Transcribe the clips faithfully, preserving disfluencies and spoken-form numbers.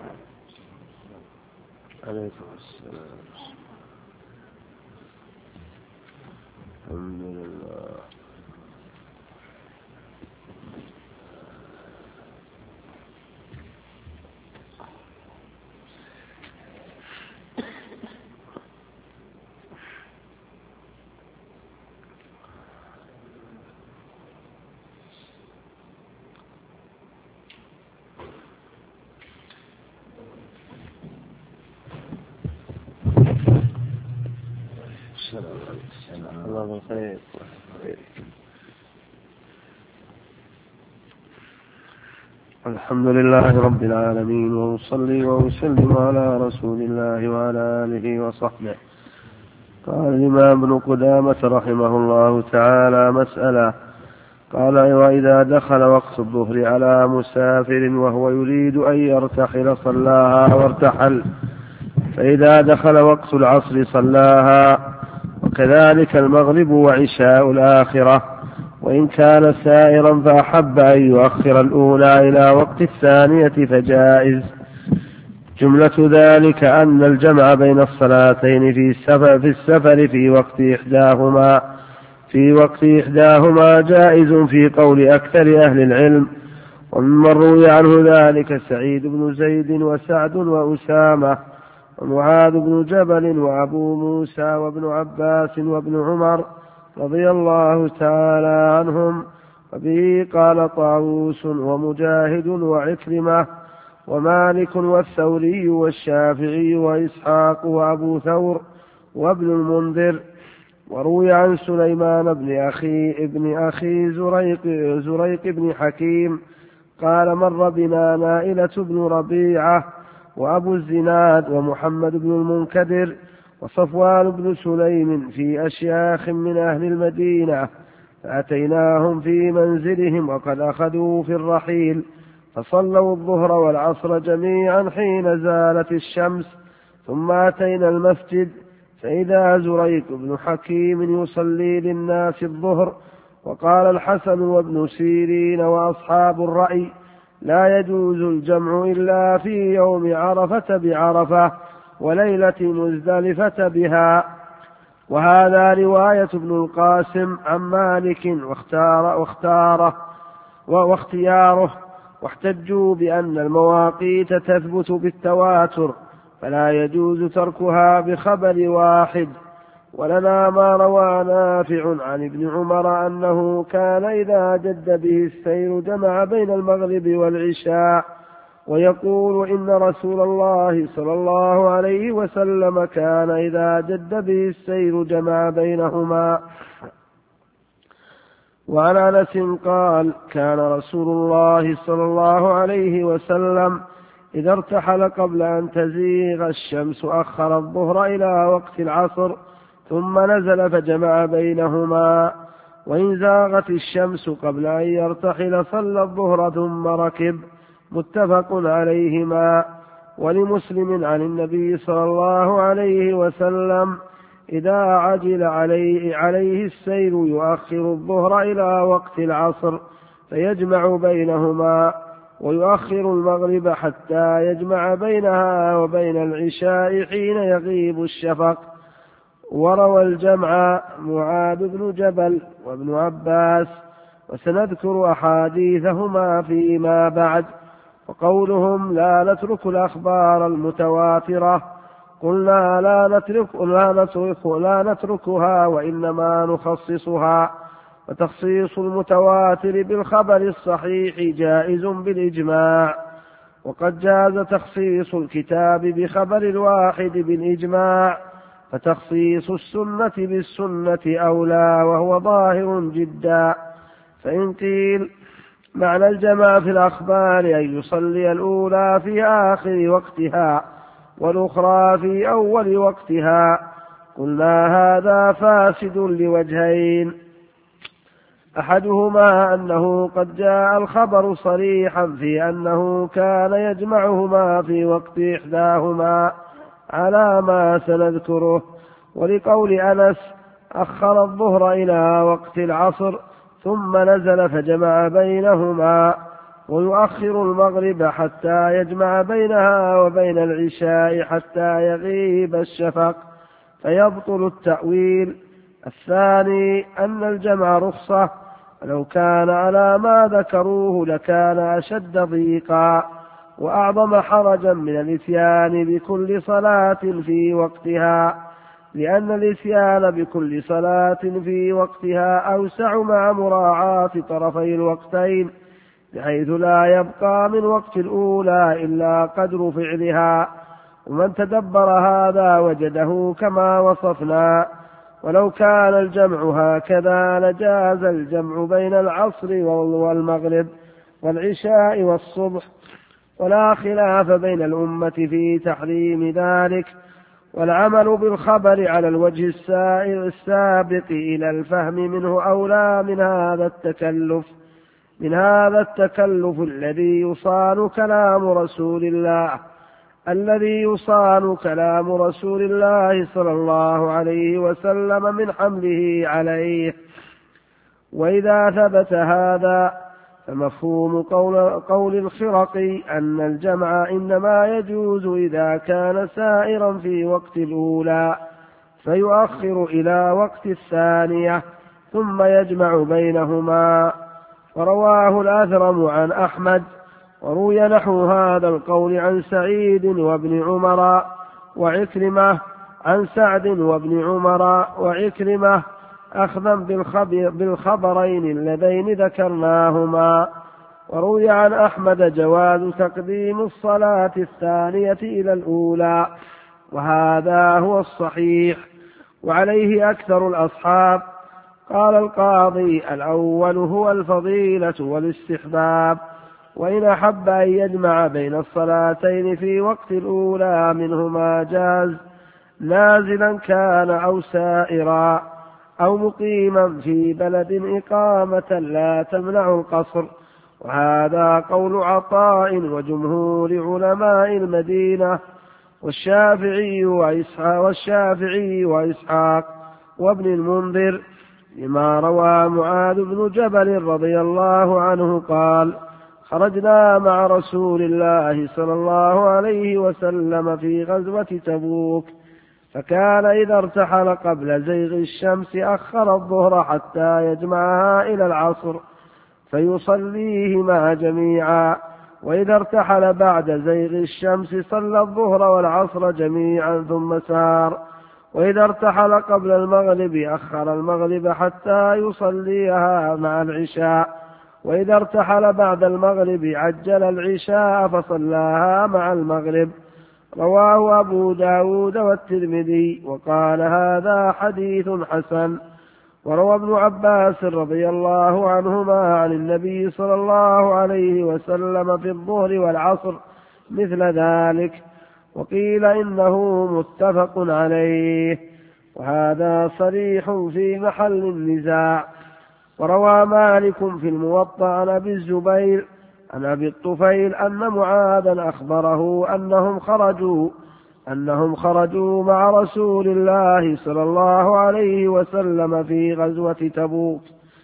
عليكم السلام. الحمد لله. الله بالخير. الحمد لله رب العالمين، وأصلي وأسلم على رسول الله وعلى آله وصحبه. قال الإمام ابن قدامة رحمه الله تعالى: مسألة. قال: وإذا دخل وقت الظهر على مسافر وهو يريد أن يرتحل صلاها وارتحل، فإذا دخل وقت العصر صلاها، وكذلك المغرب وعشاء الآخرة، وإن كان سائرا فأحب أن يؤخر الأولى إلى وقت الثانية فجائز. جملة ذلك أن الجمع بين الصلاتين في السفر في, السفر في وقت إحداهما في وقت إحداهما جائز في قول أكثر أهل العلم. ومن روي عنه ذلك سعيد بن زيد وسعد وأسامة ومعاذ بن جبل وأبو موسى وابن عباس وابن عمر رضي الله تعالى عنهم. وبه قال طاووس ومجاهد وعكرمة ومالك والثوري والشافعي وإسحاق وأبو ثور وابن المنذر. وروي عن سليمان بن أخي ابن أخي زريق, زريق بن حكيم قال: مر بنا نائلة بن ربيعة وأبو الزناد ومحمد بن المنكدر وصفوان بن سليم في أشياخ من أهل المدينة، فأتيناهم في منزلهم وقد أخذوا في الرحيل، فصلوا الظهر والعصر جميعا حين زالت الشمس، ثم أتينا المسجد فإذا زريق بن حكيم يصلي للناس الظهر. وقال الحسن وابن سيرين وأصحاب الرأي: لا يجوز الجمع إلا في يوم عرفة بعرفة وليلة مزدلفة بها. وهذا رواية ابن القاسم عن مالك واختار واختاره واختياره. واحتجوا بأن المواقيت تثبت بالتواتر، فلا يجوز تركها بخبر واحد. ولنا ما روى نافع عن ابن عمر أنه كان إذا جد به السير جمع بين المغرب والعشاء، ويقول إن رسول الله صلى الله عليه وسلم كان إذا جد به السير جمع بينهما. وعن أنس قال: كان رسول الله صلى الله عليه وسلم إذا ارتحل قبل أن تزيغ الشمس أخر الظهر إلى وقت العصر ثم نزل فجمع بينهما، وإن زاغت الشمس قبل أن يرتحل صلى الظهر ثم ركب. متفق عليهما. ولمسلم عن النبي صلى الله عليه وسلم: إذا عجل عليه, عليه السير يؤخر الظهر إلى وقت العصر فيجمع بينهما، ويؤخر المغرب حتى يجمع بينها وبين العشاء حين يغيب الشفق. وروى الجمع معاذ بن جبل وابن عباس، وسنذكر أحاديثهما فيما بعد. وقولهم لا نترك الأخبار المتواترة، قلنا لا, نترك لا, نترك لا نتركها وإنما نخصصها. وتخصيص المتواتر بالخبر الصحيح جائز بالإجماع، وقد جاز تخصيص الكتاب بخبر الواحد بالإجماع، فتخصيص السنة بالسنة أولى وهو ظاهر جدا. فإن قيل معنى الجمع في الأخبار أن يصلي الأولى في آخر وقتها والأخرى في أول وقتها، قلنا هذا فاسد لوجهين: أحدهما أنه قد جاء الخبر صريحا في أنه كان يجمعهما في وقت إحداهما على ما سنذكره، ولقول أنس: أخر الظهر إلى وقت العصر ثم نزل فجمع بينهما. ويؤخر المغرب حتى يجمع بينها وبين العشاء حتى يغيب الشفق فيبطل التأويل. الثاني أن الجمع رخصة، ولو كان على ما ذكروه لكان أشد ضيقا وأعظم حرجا من الإتيان بكل صلاة في وقتها، لأن الإتيان بكل صلاة في وقتها أوسع مع مراعاة طرفي الوقتين، بحيث لا يبقى من وقت الأولى إلا قدر فعلها. ومن تدبر هذا وجده كما وصفنا. ولو كان الجمع هكذا لجاز الجمع بين العصر والمغرب والعشاء والصبح، ولا خلاف بين الأمة في تحريم ذلك. والعمل بالخبر على الوجه السابق إلى الفهم منه أولى من هذا التكلف من هذا التكلف الذي يصان كلام رسول الله الذي يصان كلام رسول الله صلى الله عليه وسلم من حمله عليه. وإذا ثبت هذا فمفهوم قول, قول الخرقي أن الجمع إنما يجوز إذا كان سائرا في وقت الأولى فيؤخر إلى وقت الثانية ثم يجمع بينهما. ورواه الأثرم عن أحمد، وروي نحو هذا القول عن سعيد وابن عمر وعكرمة عن سعد وابن عمر وعكرمة أخذا بالخبرين اللذين ذكرناهما. وروي عن أحمد جواز تقديم الصلاة الثانية إلى الأولى، وهذا هو الصحيح وعليه أكثر الأصحاب. قال القاضي: الأول هو الفضيلة والاستحباب، وإن أحب أن يجمع بين الصلاتين في وقت الأولى منهما جاز، نازلا كان أو سائرا أو مقيما في بلد إقامة لا تمنع القصر. وهذا قول عطاء وجمهور علماء المدينة والشافعي وإسحاق, والشافعي وإسحاق وابن المنذر، لما روى معاذ بن جبل رضي الله عنه قال: خرجنا مع رسول الله صلى الله عليه وسلم في غزوة تبوك، فكان إذا ارتحل قبل زيغ الشمس أخر الظهر حتى يجمعها إلى العصر فيصليهما جميعا، وإذا ارتحل بعد زيغ الشمس صلى الظهر والعصر جميعا ثم سار، وإذا ارتحل قبل المغرب أخر المغرب حتى يصليها مع العشاء، وإذا ارتحل بعد المغرب عجل العشاء فصلاها مع المغرب. رواه أبو داود والترمذي وقال: هذا حديث حسن. وروى ابن عباس رضي الله عنهما عن النبي صلى الله عليه وسلم في الظهر والعصر مثل ذلك، وقيل إنه متفق عليه، وهذا صريح في محل النزاع. وروى مالك في الموطأ عن أبي الزبير عن أبي الطفيل أن معاذا أخبره أنهم خرجوا أنهم خرجوا مع رسول الله صلى الله عليه وسلم في غزوة تبوك،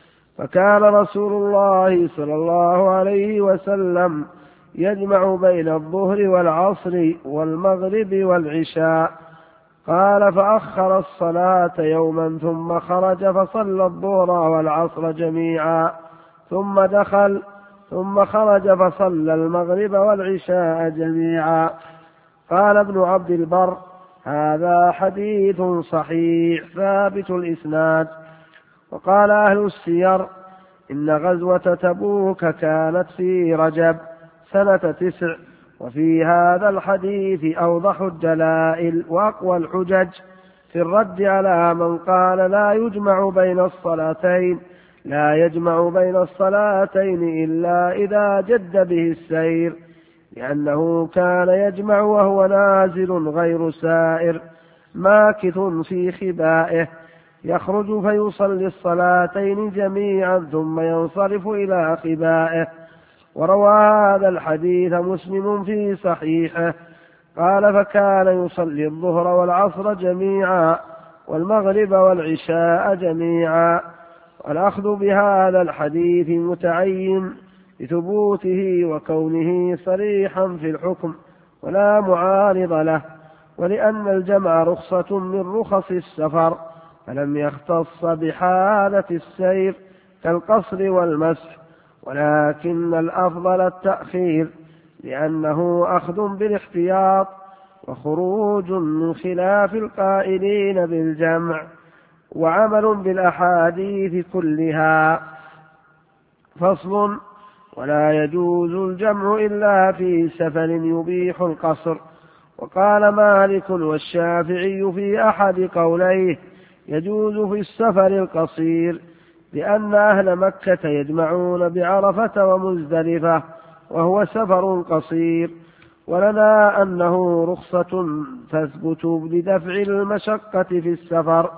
فكان رسول الله صلى الله عليه وسلم يجمع بين الظهر والعصر والمغرب والعشاء. قال: فأخر الصلاة يوما ثم خرج فصلى الظهر والعصر جميعا ثم دخل ثم خرج فصلى المغرب والعشاء جميعا. قال ابن عبد البر: هذا حديث صحيح ثابت الإسناد. وقال أهل السير: إن غزوة تبوك كانت في رجب سنة تسع، وفي هذا الحديث أوضح الدلائل وأقوى الحجج في الرد على من قال لا يجمع بين الصلاتين لا يجمع بين الصلاتين إلا إذا جد به السير، لأنه كان يجمع وهو نازل غير سائر ماكث في خبائه، يخرج فيصلي الصلاتين جميعا ثم ينصرف إلى خبائه. وروى هذا الحديث مسلم في صحيحه قال: فكان يصلي الظهر والعصر جميعا والمغرب والعشاء جميعا. والأخذ بهذا الحديث متعين لثبوته وكونه صريحا في الحكم ولا معارض له، ولأن الجمع رخصة من رخص السفر فلم يختص بحالة السير كالقصر والمسح، ولكن الأفضل التأخير لأنه أخذ بالاحتياط وخروج من خلاف القائلين بالجمع وعمل بالأحاديث كلها. فصل: ولا يجوز الجمع إلا في سفر يبيح القصر. وقال مالك والشافعي في أحد قوليه يجوز في السفر القصير، لأن أهل مكة يجمعون بعرفة ومزدلفة وهو سفر قصير، ولنا أنه رخصة تثبت لدفع المشقة في السفر،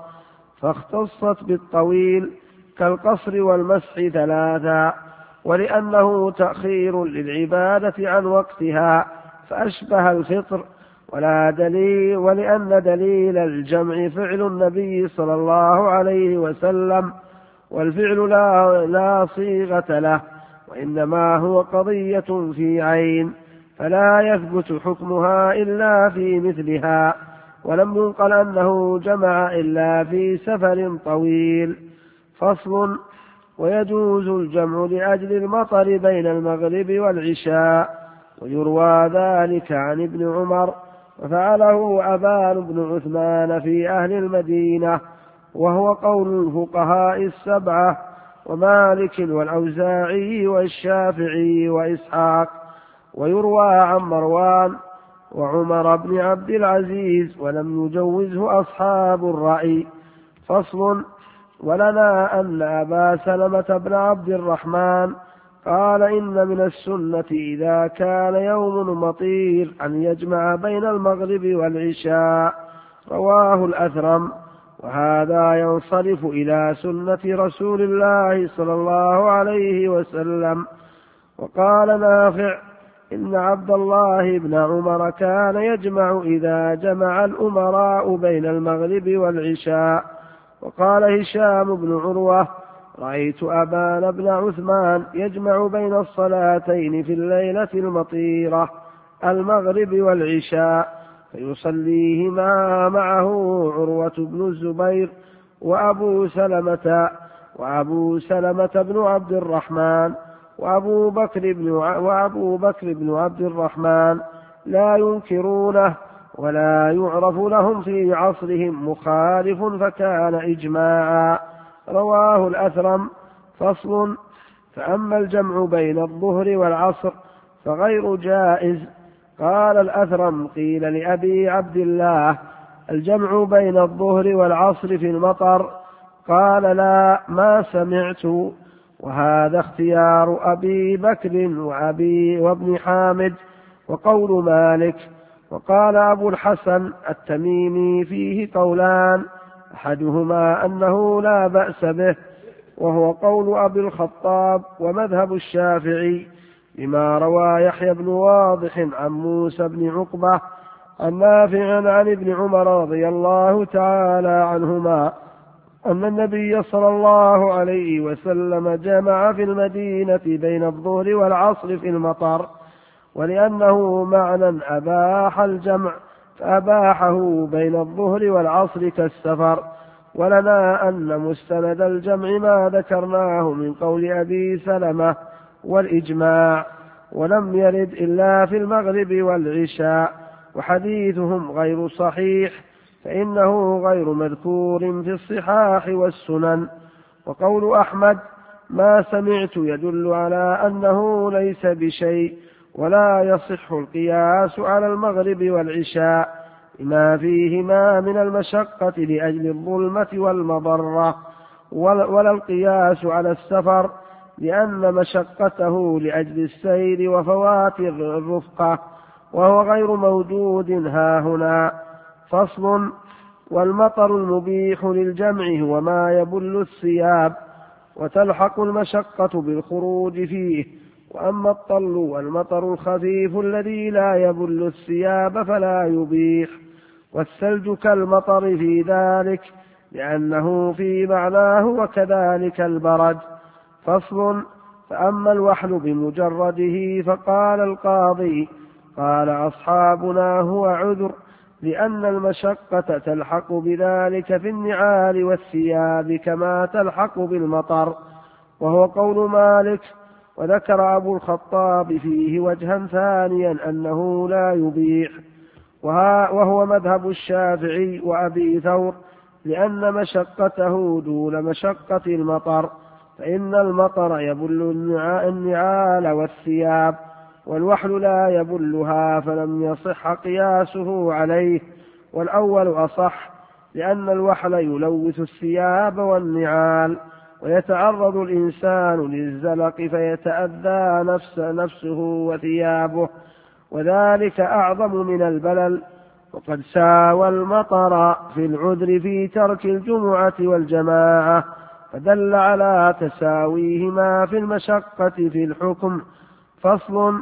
فاختصت بالطويل كالقصر والمسح ثلاثا، ولأنه تأخير للعبادة عن وقتها فأشبه الفطر، ولا دليل ولأن دليل الجمع فعل النبي صلى الله عليه وسلم، والفعل لا, لا صيغة له، وإنما هو قضية في عين، فلا يثبت حكمها إلا في مثلها، ولم ينقل أنه جمع إلا في سفر طويل. فصل: ويجوز الجمع لأجل المطر بين المغرب والعشاء، ويروى ذلك عن ابن عمر، وفعله أبان بن عثمان في أهل المدينة، وهو قول الفقهاء السبعة ومالك والأوزاعي والشافعي وإسحاق. ويروى عن مروان وعمر بن عبد العزيز، ولم يجوزه أصحاب الرأي. فصل: ولنا أن أبا سلمة بن عبد الرحمن قال إن من السنة إذا كان يوم مطير أن يجمع بين المغرب والعشاء، رواه الأثرم، وهذا ينصرف إلى سنة رسول الله صلى الله عليه وسلم. وقال نافع إن عبد الله بن عمر كان يجمع إذا جمع الأمراء بين المغرب والعشاء. وقال هشام بن عروة رأيت أبان بن عثمان يجمع بين الصلاتين في الليلة المطيرة المغرب والعشاء فيصليهما معه عروة بن الزبير وأبو سلمة وأبو سلمة بن عبد الرحمن وأبو بكر بن وأبو بكر بن عبد الرحمن لا ينكرونه ولا يعرف لهم في عصرهم مخالف، فكان إجماعا، رواه الأثرم. فصل: فأما الجمع بين الظهر والعصر فغير جائز. قال الأثرم قيل لأبي عبد الله الجمع بين الظهر والعصر في المطر؟ قال لا، ما سمعت. وهذا اختيار أبي بكر وأبي وابن حامد وقول مالك. وقال أبو الحسن التميمي فيه قولان، أحدهما أنه لا بأس به، وهو قول أبي الخطاب ومذهب الشافعي، لما روى يحيى بن واضح عن موسى بن عقبة عن نافع عن ابن عمر رضي الله تعالى عنهما أن النبي صلى الله عليه وسلم جمع في المدينة بين الظهر والعصر في المطر، ولأنه معنى أباح الجمع فأباحه بين الظهر والعصر كالسفر. ولنا أن مستند الجمع ما ذكرناه من قول أبي سلمة والإجماع، ولم يرد إلا في المغرب والعشاء، وحديثهم غير صحيح فإنه غير مذكور في الصحاح والسنن. وقول أحمد ما سمعت يدل على أنه ليس بشيء، ولا يصح القياس على المغرب والعشاء لما فيهما من المشقة لأجل الظلمة والمضرة، ولا القياس على السفر لأن مشقته لأجل السير وفوات الرفقة، وهو غير موجود هاهنا. فصل: والمطر المبيح للجمع هو ما يبل الثياب، وتلحق المشقة بالخروج فيه. وأما الطل والمطر الخفيف الذي لا يبل الثياب فلا يبيح، والثلج كالمطر في ذلك لأنه في معناه، وكذلك البرد. فصل: فأما الوحل بمجرده فقال القاضي قال أصحابنا هو عذر، لأن المشقة تلحق بذلك في النعال والثياب كما تلحق بالمطر، وهو قول مالك. وذكر أبو الخطاب فيه وجها ثانيا أنه لا يبيح، وهو مذهب الشافعي وأبي ثور، لأن مشقته دون مشقة المطر، فإن المطر يبل النعال والثياب، والوحل لا يبلها، فلم يصح قياسه عليه، والأول أصح، لأن الوحل يلوث الثياب والنعال، ويتعرض الإنسان للزلق فيتأذى نفس نفسه وثيابه، وذلك أعظم من البلل. وقد ساوى المطر في العذر في ترك الجمعة والجماعة، فدل على تساويهما في المشقة في الحكم. فصل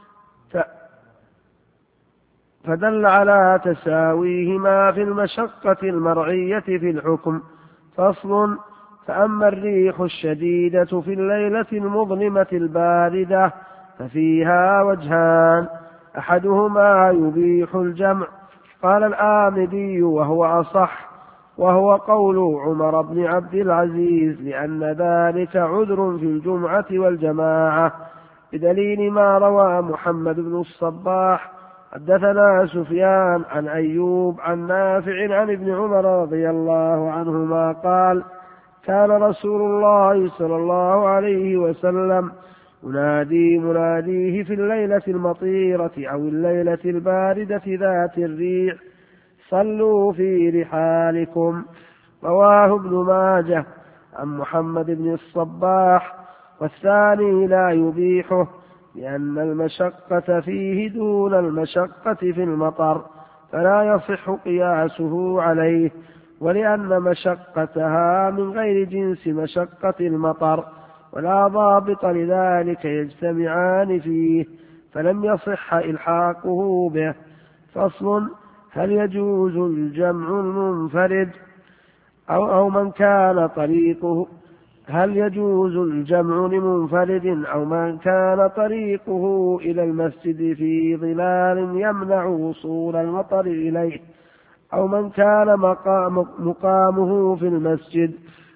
فدل على تساويهما في المشقة المرعية في الحكم. فصل فأما الريح الشديدة في الليلة المظلمة الباردة ففيها وجهان، أحدهما يبيح الجمع، قال الآمدي وهو أصح، وهو قول عمر بن عبد العزيز، لأن ذلك عذر في الجمعة والجماعة، بدليل ما روى محمد بن الصباح حدثنا سفيان عن أيوب عن نافع عن ابن عمر رضي الله عنهما قال كان رسول الله صلى الله عليه وسلم ينادي مناديه في الليلة المطيرة أو الليلة الباردة ذات الريح صلوا في رحالكم. رواه ابن ماجه عن محمد بن الصباح. والثاني لا يبيحه، لأن المشقة فيه دون المشقة في المطر، فلا يصح قياسه عليه، ولأن مشقتها من غير جنس مشقة المطر، ولا ضابط لذلك يجتمعان فيه، فلم يصح إلحاقه به. فصل هل يجوز الجمع المنفرد أو, أو من كان طريقه هل يجوز الجمع لمنفرد أو من كان طريقه إلى المسجد في ظلال يمنع وصول المطر إليه، أو من كان مقام مقامه في المسجد؟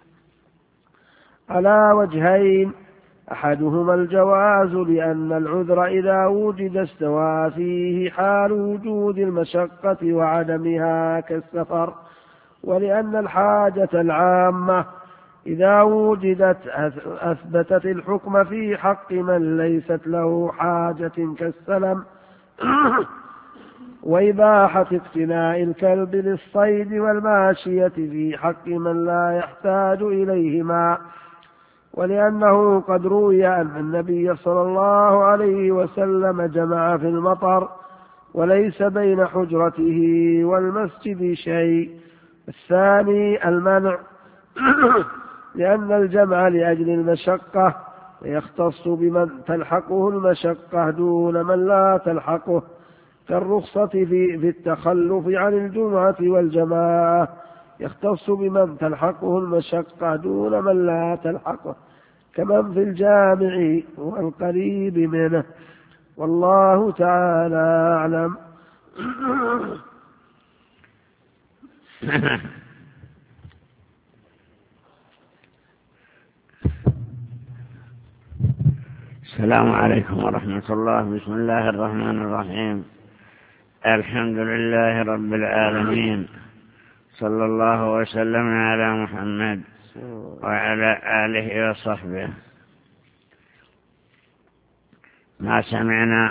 على وجهين، أحدهما الجواز، لأن العذر إذا وجد استوى فيه حال وجود المشقة وعدمها كالسفر، ولأن الحاجة العامة إذا وجدت أثبتت الحكم في حق من ليست له حاجة كالسلم وإباحة اقتناء الكلب للصيد والماشية في حق من لا يحتاج إليهما. ولأنه قد روي أن النبي صلى الله عليه وسلم جمع في المطر وليس بين حجرته والمسجد شيء. الثاني المنع، لأن الجمع لأجل المشقة يختص بمن تلحقه المشقة دون من لا تلحقه، كالرخصة في, في التخلف عن الجمعة والجماعة يختص بمن تلحقه المشقة دون من لا تلحقه، كمن في الجامع والقريب منه. والله تعالى أعلم. السلام عليكم ورحمة الله. بسم الله الرحمن الرحيم. الحمد لله رب العالمين، صلى الله وسلم على محمد وعلى آله وصحبه. ما سمعنا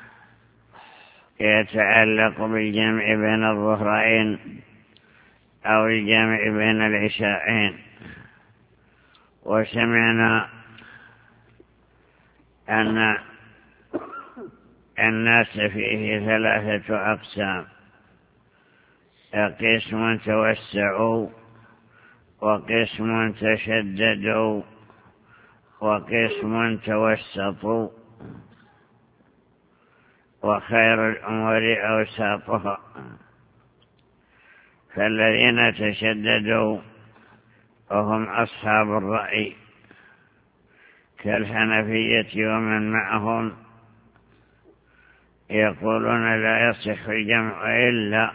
يتعلق بالجمع بين الظهرين أو الجمع بين العشاءين، وسمعنا أن الناس فيه ثلاثة أقسام: قسم توسعوا، وقسم تشددوا، وقسم توسطوا، وخير الأمور أوساطها. فالذين تشددوا وهم أصحاب الرأي كالحنفية ومن معهم يقولون لا يصح الجمع إلا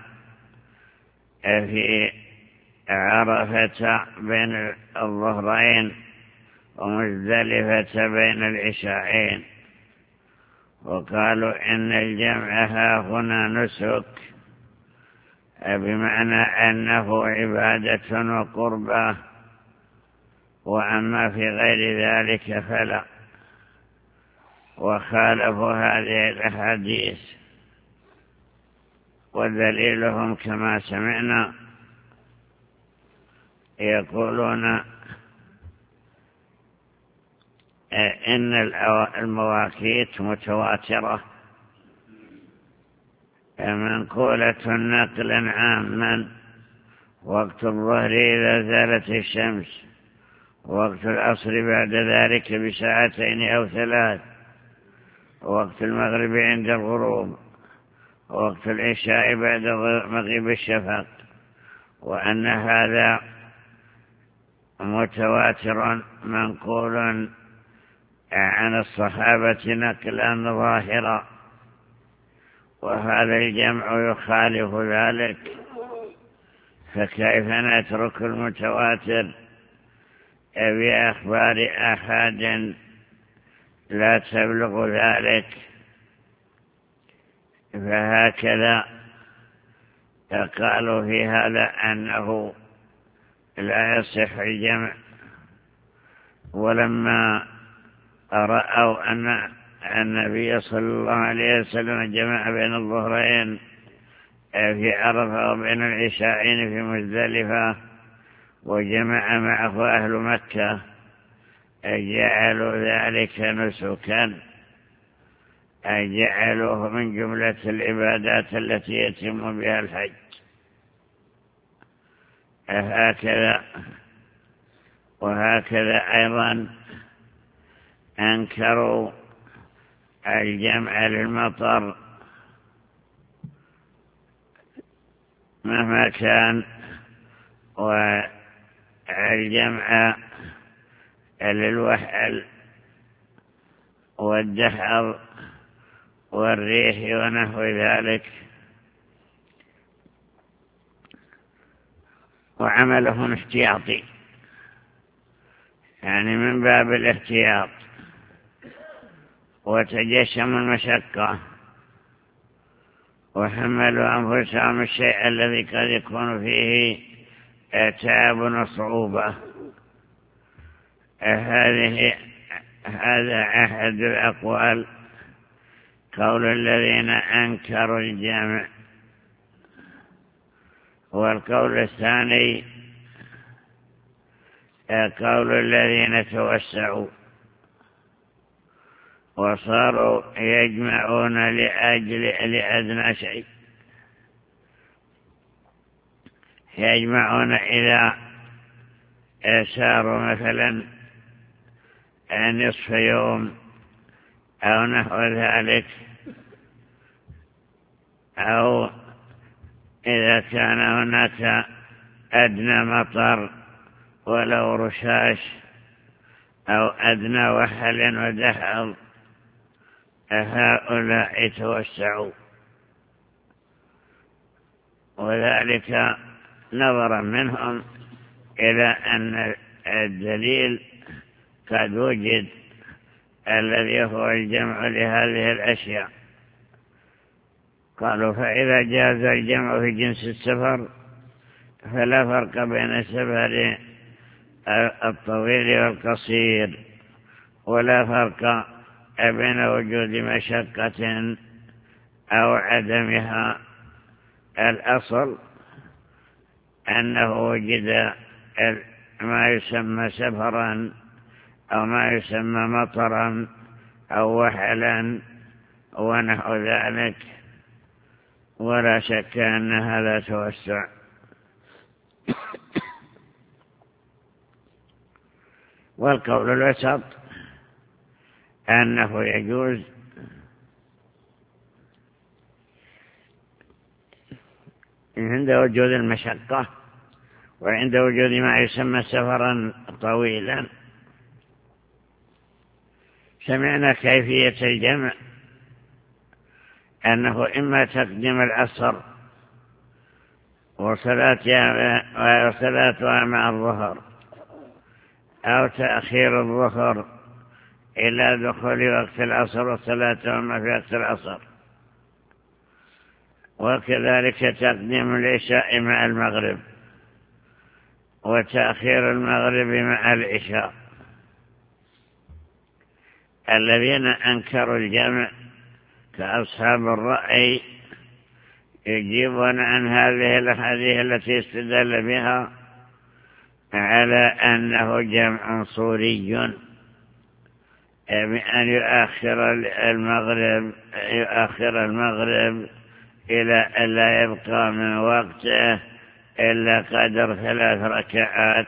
في عرفة بين الظهرين ومزدلفة بين العشاءين، وقالوا إن الجمع ها هنا نسك، بمعنى أنه عبادة وقربة، وأما في غير ذلك فلا. وخالفوا هذه الأحاديث، ودليلهم كما سمعنا يقولون إن المواقيت متواترة منقولة نقلا عاما: وقت الظهر إذا زالت الشمس، وقت العصر بعد ذلك بساعتين أو ثلاث، وقت المغرب عند الغروب، وقت العشاء بعد مغيب الشفق، وأن هذا متواتر منقول عن الصحابة نقلا ظاهرا، وهذا الجمع يخالف ذلك، فكيف نترك المتواتر بأخبار أحد لا تبلغ ذلك؟ فهكذا قالوا في هذا أنه لا يصح الجمع. ولما رأوا أن النبي صلى الله عليه وسلم جمع بين الظهرين في عرفة وبين العشاءين في مزدلفة، وجمع معه أهل مكة، جعلوا ذلك نسكا، جعلوه من جملة العبادات التي يتم بها الحج. هكذا وهكذا أيضا أنكروا الجمع للمطر مهما كان، والجمع للوحل والدحر والريح ونحو ذلك، وعملهم احتياطي، يعني من باب الاحتياط، وتجشم المشقة، وحملوا أنفسهم الشيء الذي قد يكون فيه تعب وصعوبة. هذه هذا أحد الأقوال، قول الذين أنكروا الجمع. والقول الثاني قول الذين توسعوا وصاروا يجمعون لأجل لأدنى شيء، يجمعون إذا ساروا مثلا نصف يوم أو نحو ذلك، أو إذا كان هناك أدنى مطر ولو رشاش أو أدنى وحل ودحل، هؤلاء توسعوا، وذلك نظرا منهم إلى أن الدليل قد وجد الذي هو الجمع لهذه الأشياء. قالوا فإذا جاز الجمع في جنس السفر فلا فرق بين السفر الطويل والقصير، ولا فرق بين وجود مشقة أو عدمها. الأصل أنه وجد ما يسمى سفرا أو ما يسمى مطرا أو وحلا ونحو ذلك، ولا شك أن هذا توسع. والقول الوسط أنه يجوز عند وجود المشقة وعند وجود ما يسمى سفرا طويلا. سمعنا كيفية الجمع أنه إما تقديم العصر وصلاتها وصلاتها مع الظهر، أو تأخير الظهر إلى دخول وقت العصر وصلاتهما في وقت العصر، وكذلك تقديم العشاء مع المغرب وتأخير المغرب مع العشاء. الذين أنكروا الجمع كأصحاب الرأي يجيبون عن هذه الأحاديث التي استدل بها على أنه جمع صوري، بأن يؤخر المغرب يؤخر المغرب إلى أن لا يبقى من وقته إلا قدر ثلاث ركعات،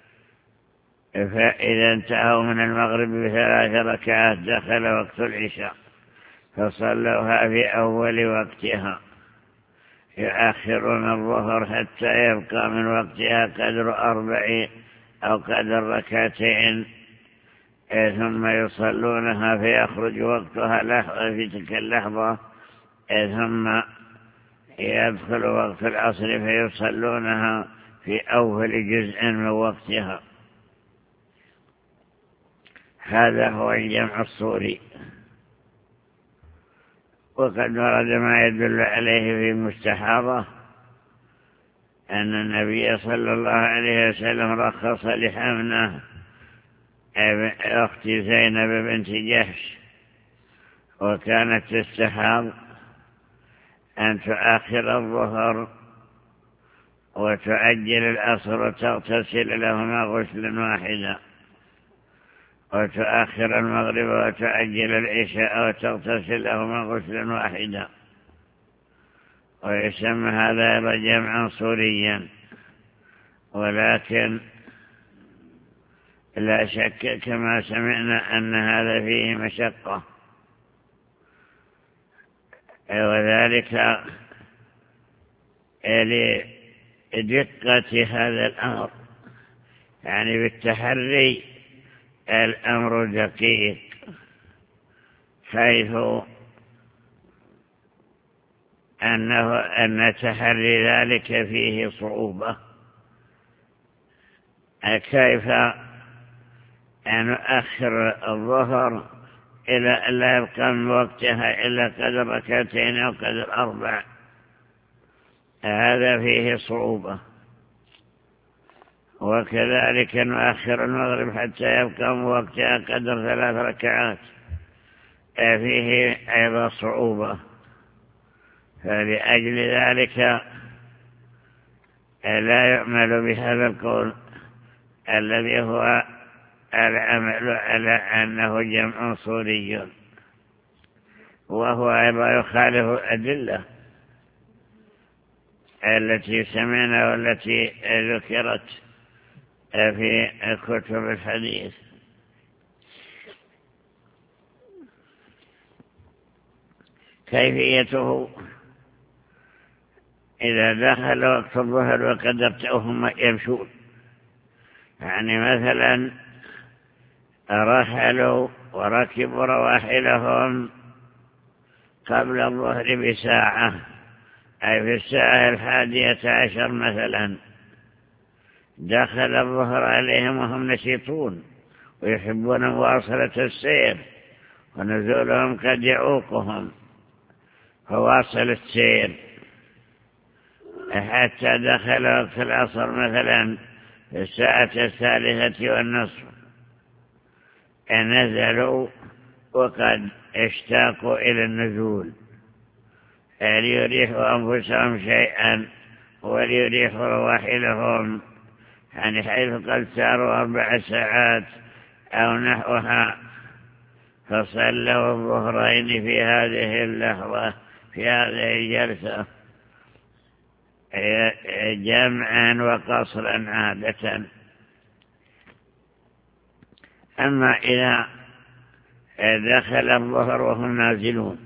فإذا انتهوا من المغرب بثلاث ركعات دخل وقت العشاء فصلوها في أول وقتها، يؤخرون الظهر حتى يبقى من وقتها قدر أربع أو قدر ركعتين، ثم يصلونها فيخرج وقتها في تلك اللحظة، ثم يدخل وقت العصر فيصلونها في أول جزء من وقتها. هذا هو الجمع الصوري. وقد ورد ما يدل عليه في المستحاضة أن النبي صلى الله عليه وسلم رخص لحمنة أخت زينب بنت جحش، وكانت تستحاض، أن تؤخر الظهر وتؤجل العصر وتغتسل لهما غسلا واحدا، وتؤخر المغرب وتؤجل العشاء وتغتسل لهما غسلا واحدا، ويسمى هذا جمعا صوريا. ولكن لا شك كما سمعنا أن هذا فيه مشقة، وذلك لدقة هذا الأمر، يعني بالتحري الأمر دقيق، حيث أنه أن تحري ذلك فيه صعوبة. كيف أن نؤخر الظهر إلى أن لا يبقى من وقتها إلا قدر ركعتين أو قدر أربع؟ هذا فيه صعوبة. وكذلك نؤخر المغرب حتى يبقى من وقتها قدر ثلاث ركعات، فيه أيضا صعوبة. فلأجل ذلك لا يعمل بهذا القول الذي هو العمل على أنه جمع صوري، وهو أيضا يخالف الأدلة التي سمعنا والتي ذكرت في كتب الحديث. كيفيته: إذا دخل وقت الظهر وقدرتهم يمشون، يعني مثلا رحلوا وركبوا رواحلهم قبل الظهر بساعة، أي في الساعة الحادية عشر مثلا، دخل الظهر عليهم وهم نشيطون ويحبون مواصلة السير، ونزولهم قد يعوقهم، فواصل السير حتى دخل وقت العصر مثلا في الساعة الثالثة والنصف، نزلوا وقد اشتاقوا إلى النزول ليريحوا أنفسهم شيئا وليريحوا رواحلهم، يعني حيث قد ساروا أربع ساعات أو نحوها، فصلوا الظهرين في هذه اللحظة في هذه الجلسة جمعا وقصرا عادة. أما إذا دخل الظهر وهم نازلون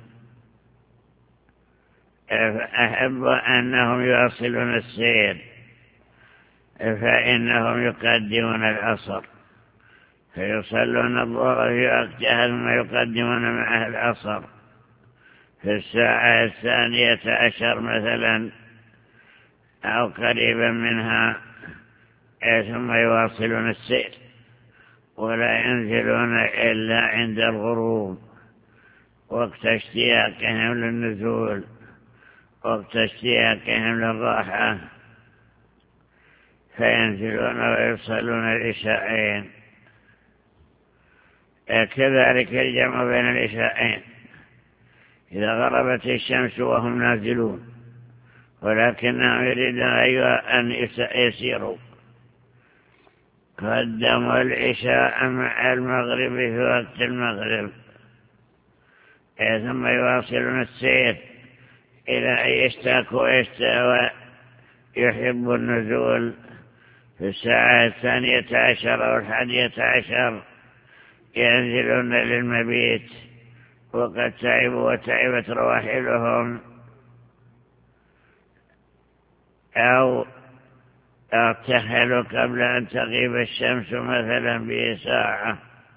فأحب أنهم يواصلون السير، فإنهم يقدمون العصر فيصلون الظهر في وقتها ثم يقدمون معه العصر في الساعة الثانية عشر مثلا أو قريبا منها، ثم يواصلون السير ولا ينزلون إلا عند الغروب وقت اشتياقهم للنزول، وقت اشتياقهم للراحة، فينزلون ويصلون العشاءين. كذلك الجمع بين العشاءين إذا غربت الشمس وهم نازلون ولكنهم يريدون أن يسيروا، قدموا العشاء مع المغرب في وقت المغرب، ثم يواصلون السير إلى أن يشتاقوا ويحبوا النزول في الساعة الثانية عشر أو الحادية عشر، ينزلون للمبيت وقد تعبوا وتعبت رواحلهم، أو ارتحلوا قبل أن تغيب الشمس مثلا بساعة،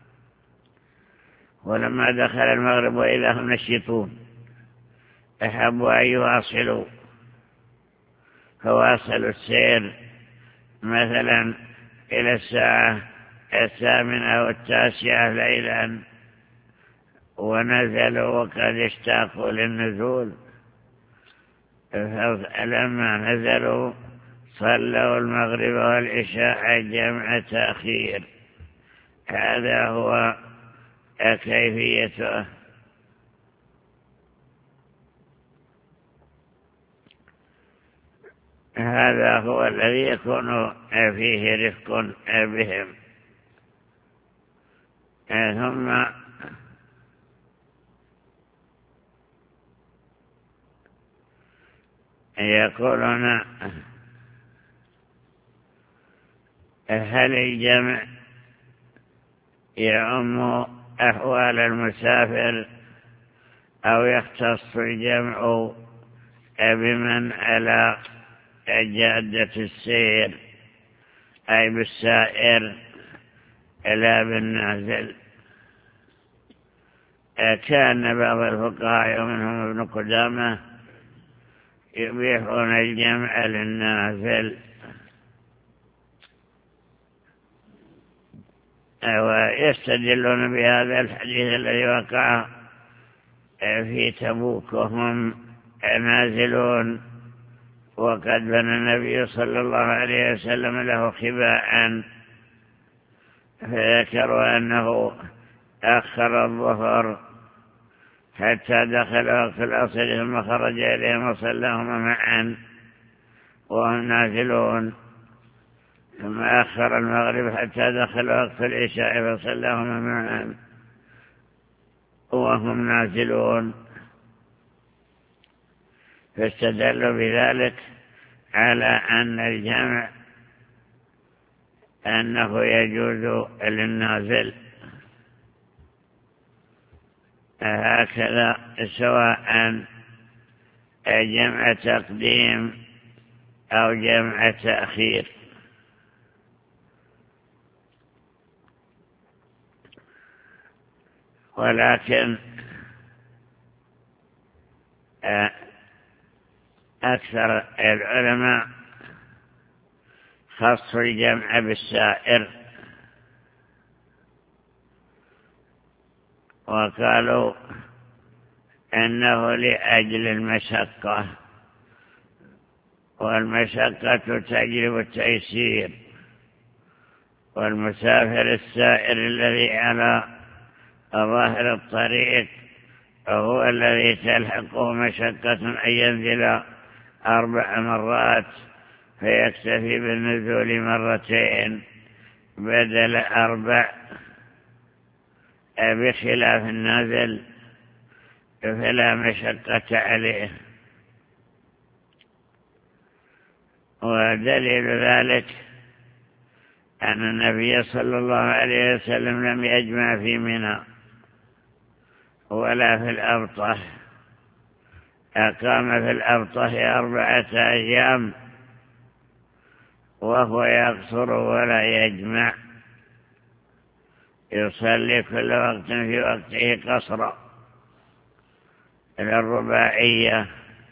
ولما دخل المغرب وإذا هم نشيطون أحبوا أن يواصلوا، فواصلوا السير مثلا إلى الساعة الثامنة أو التاسعة ليلا، ونزلوا وقد اشتاقوا للنزول، فلما نزلوا صلوا المغرب والعشاء جمع تأخير. هذا هو كيفيته. هذا هو الذي يكون فيه رفق بهم. ثم يقولون هل الجمع يعم أحوال المسافر أو يختص الجمع بمن على جادة السير أي بالسائر لا بالنازل؟ كان بعض الفقهاء ومنهم ابن قدامة يبيحون الجمع للنازل، ويستدلون بهذا الحديث الذي وقع في تبوك وهم نازلون وقد بنى النبي صلى الله عليه وسلم له خباء، فذكروا أنه أخر الظهر حتى دخل وقت العصر ثم خرج إليهم وصلىهما معا وهم نازلون، ثم أخر المغرب حتى دخل وقت العشاء فصلىهما معا وهم نازلون، فاستدلوا بذلك على أن الجمع أنه يجوز للنازل هكذا، سواء جمع تقديم أو جمع تأخير. ولكن أكثر العلماء خصوا الجمع بالسائر، وقالوا أنه لأجل المشقة، والمشقة تجلب التيسير، والمسافر السائر الذي على ظاهر الطريق هو الذي تلحقه مشقة أن ينزل أربع مرات فيكتفي بالنزول مرتين بدل أربع، بخلاف النازل فلا مشقة عليه. ودليل ذلك أن النبي صلى الله عليه وسلم لم يجمع في منى ولا في الأبطح، أقام في الأبطح أربعة أيام وهو يقصر ولا يجمع، يصلي كل وقت في وقته قصرا إلى الرباعية،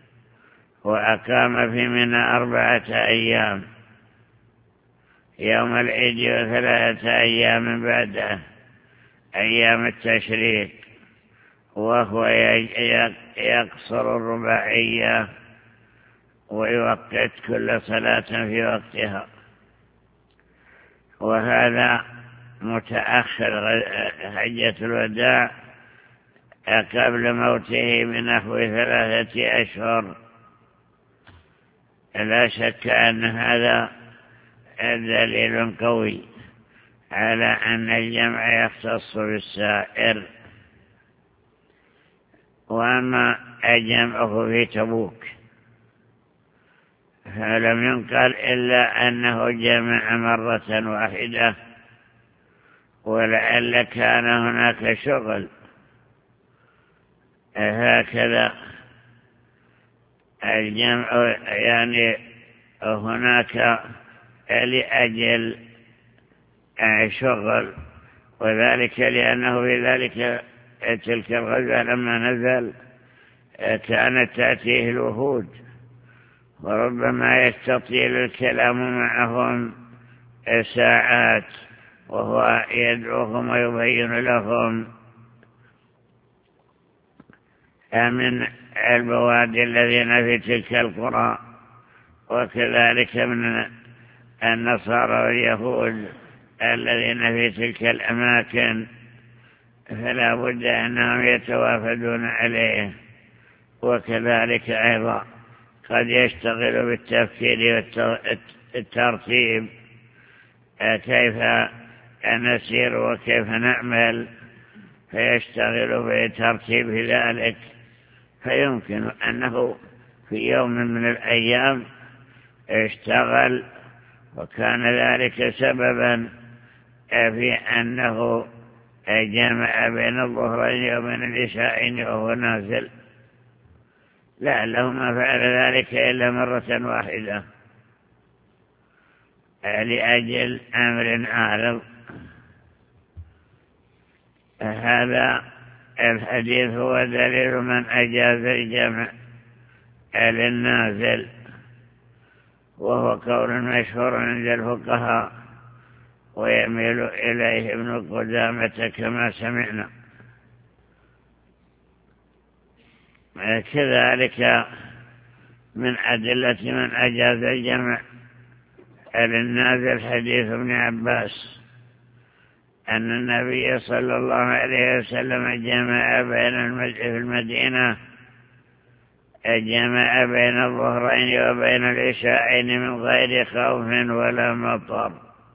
وأقام في منى أربعة أيام، يوم العيد وثلاثة أيام بعده أيام التشريق، وهو يقصر الرباعية ويوقت كل صلاة في وقتها. وهذا متأخر حجة الوداع قبل موته بنحو ثلاثة أشهر. لا شك أن هذا دليل قوي على أن الجمع يختص بالسائر. وأما الجمع في تبوك فلم ينقل إلا أنه جمع مرة واحدة، ولعل كان هناك شغل. هكذا الجمع يعني هناك لأجل شغل، وذلك لأنه في ذلك تلك الغزوة لما نزل كانت تأتيه الوفود، وربما يستطيل الكلام معهم ساعات وهو يدعوهم ويبين لهم من البوادي الذين في تلك القرى، وكذلك من النصارى واليهود الذين في تلك الأماكن، فلا بد أنهم يتوافدون عليه. وكذلك أيضا قد يشتغل بالتفكير والترتيب، كيف نسير وكيف نعمل، فيشتغل بترتيب ذلك، فيمكن أنه في يوم من الأيام اشتغل، وكان ذلك سببا في أنه جمع بين الظهرين وبين العشاءين وهو نازل، لعله ما فعل ذلك إلا مرة واحدة لأجل أمر عارض. هذا الحديث هو دليل من أجاز الجمع للنازل، وهو قول مشهور عند الفقهاء ويميل إليه ابن قدامة كما سمعنا. كذلك من أدلة من أجاز الجمع للنازل حديث ابن عباس أن النبي صلى الله عليه وسلم جمع بين في المدينة جمع بين الظهرين وبين العشاءين من غير خوف ولا مطر.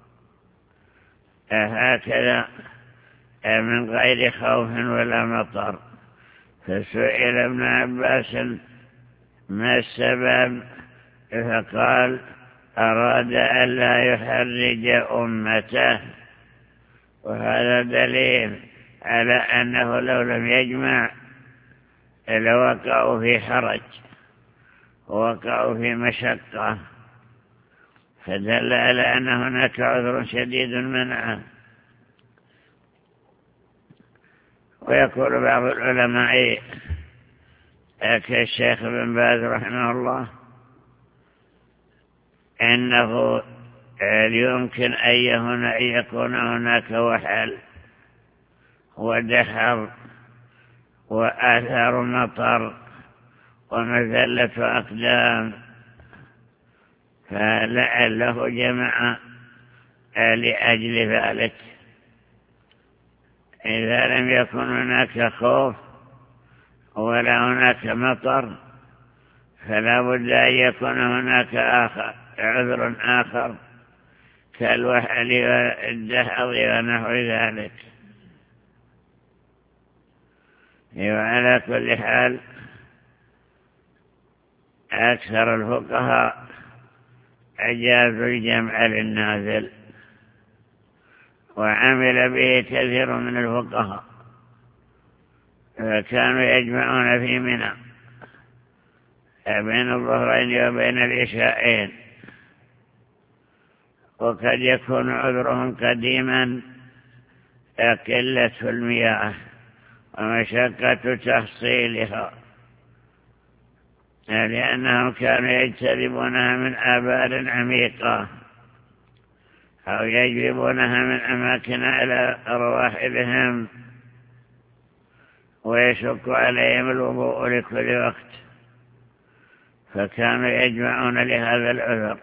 هكذا من غير خوف ولا مطر. فسئل ابن عباس ما السبب، فقال أراد أن لا يحرج أمته. وهذا دليل على أنه لو لم يجمع لوقعوا في حرج ووقعوا في مشقة، فدل على أن هناك عذر شديد منعه. ويقول بعض العلماء كالشيخ بن باز رحمه الله إنه يمكن أن يكون هناك وحل ودحر وآثار مطر ومزلة أقدام، فلعله جمع لأجل ذلك. إذا لم يكن هناك خوف ولا هناك مطر فلا بد أن يكون هناك آخر عذر آخر كالوحل والدحر ونحو ذلك. وعلى كل حال أكثر الفقهاء أجازوا الجمع للنازل، وعمل به كثير من الفقهاء، فكانوا يجمعون في منى بين الظهرين وبين العشاءين، وقد يكون عذرهم قديما قلة المياه ومشقة تحصيلها، لأنهم كانوا يجتذبونها من آبار عميقة أو يجلبونها من أماكن إلى رواحلهم، ويشق عليهم الوضوء لكل وقت، فكانوا يجمعون لهذا العذر.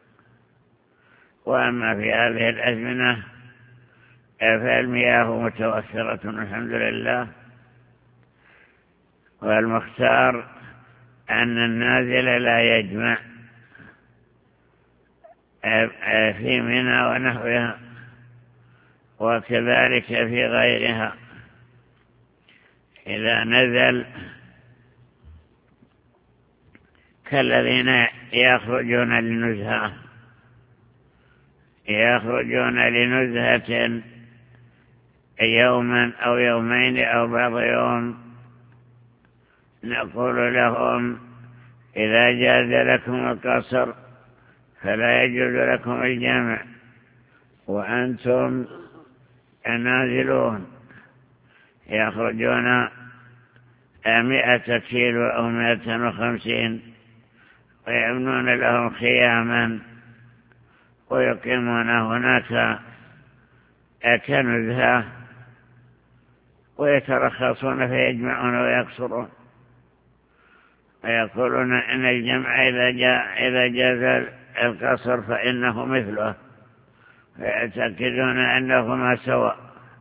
وأما في هذه الأزمنة فالمياه متوفرة الحمد لله، والمختار أن النازل لا يجمع في منى ونحوها، وكذلك في غيرها إذا نزل كالذين يخرجون لنزهة يخرجون لنزهة يوما أو يومين أو بعض يوم، نقول لهم إذا جاز لكم القصر فلا يجوز لكم الجمع وأنتم نازلون، يخرجون مئة كيلو أو مئة وخمسين ويبنون لهم خياما ويقيمون هناك كنزهة ويترخصون فيجمعون ويقصرون، ويقولون إن الجمع إذا جاء إذا جاز القصر فإنه مثله، ويعتقدون أنهما سواء،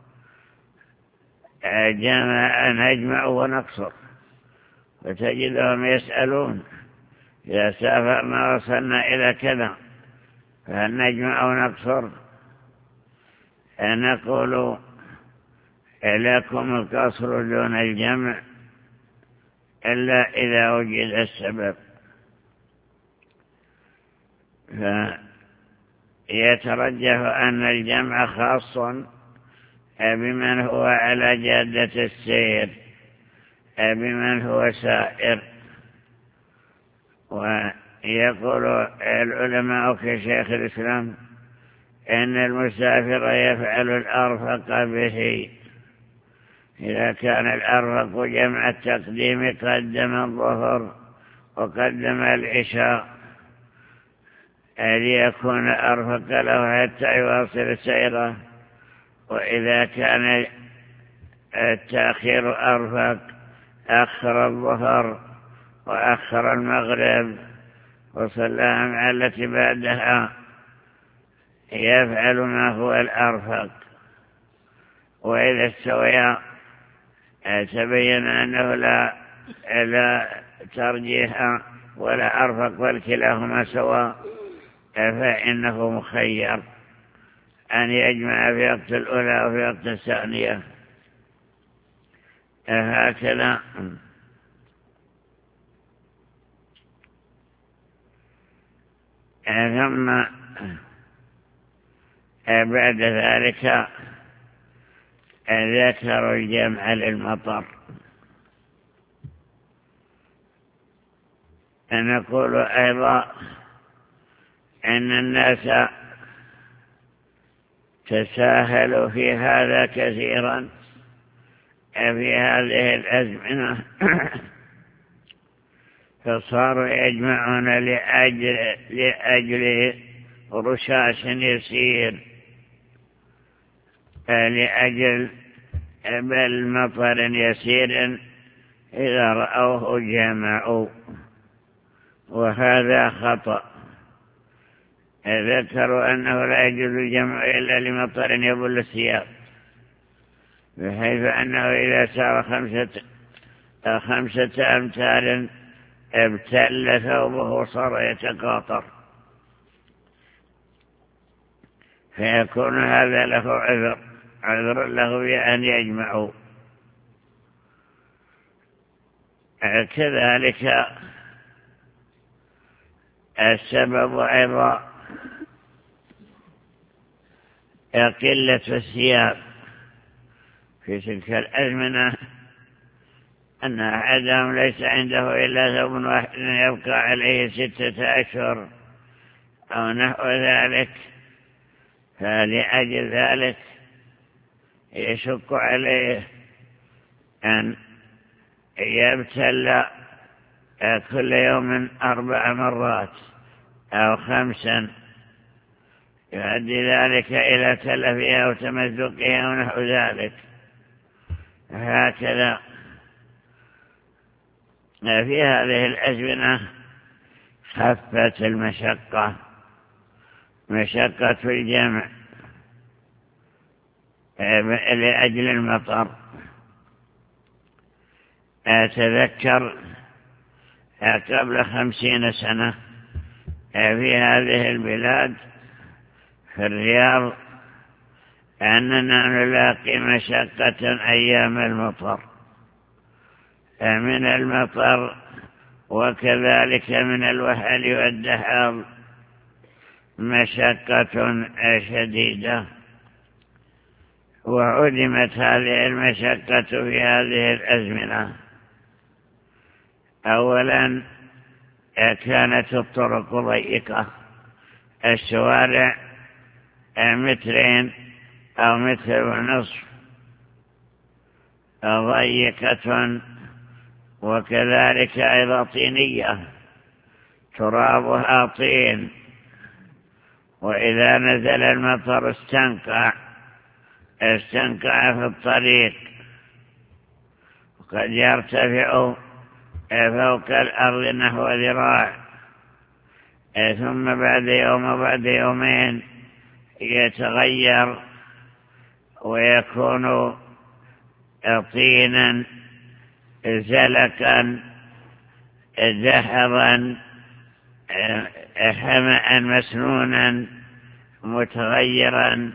جمع نجمع ونقصر. وتجدهم يسألون إذا سافرنا وصلنا إلى كذا فهل نجمع أو نقصر؟ نقول لكم القصر دون الجمع إلا إذا وجد السبب. فيترجح أن الجمع خاص بمن هو على جادة السير، بمن هو سائر. ويقول العلماء كشيخ الإسلام إن المسافر يفعل الأرفق به، إذا كان الأرفق جمع التقديم قدم الظهر وقدم العشاء ليكون أرفق له حتى يواصل سيره، وإذا كان التأخير أرفق أخر الظهر وأخر المغرب وصلى مع التي بعدها، يفعل ما هو الأرفق. وإذا استويا تبين أنه لا, لا ترجيح ولا أرفق بل كلاهما سواء، فإنه مخير أن يجمع في وقت الأولى وفي وقت الثانية. هكذا ثم بعد ذلك ذكر الجمع للمطر. نقول أيضا أن الناس تساهلوا في هذا كثيرا في هذه الأزمنة، فصاروا يجمعون لأجل, لأجل رشاش يسير، لأجل بل مطر يسير إذا رأوه جمعوا، وهذا خطأ. ذكروا أنه لا يجوز الجمع إلا لمطر يبل الثياب، بحيث أنه إذا سار خمسة, خمسة أمتار ابتل ثوبه صار يتقاطر، فيكون هذا له عذر عذر له بأن يجمعوا. كذلك السبب أيضا قلة الثياب في تلك الأزمنة، أن أحدهم ليس عنده إلا ثوب واحد يبقى عليه ستة أشهر أو نحو ذلك، فلأجل ذلك يشق عليه أن يبتل كل يوم أربع مرات أو خمسا يؤدي ذلك إلى تلفها أو تمزقها أو نحو ذلك. هكذا في هذه الأزمنة خفت المشقة، مشقة الجمع لأجل المطر. أتذكر قبل خمسين سنة في هذه البلاد في الرياض أننا نلاقي مشقة أيام المطر، من المطر وكذلك من الوحل والدحاض مشقة شديدة. وعدمت هذه المشقة في هذه الأزمنة. أولا كانت الطرق ضيقة، الشوارع مترين أو متر ونصف ضيقة، وكذلك أيضا طينية ترابها طين، وإذا نزل المطر استنقع استنقع في الطريق، وقد يرتفع فوق الأرض نحو ذراع، ثم بعد يوم وبعد يومين يتغير ويكون طينا زلقا دحضا حمأ مسنونا متغيرا.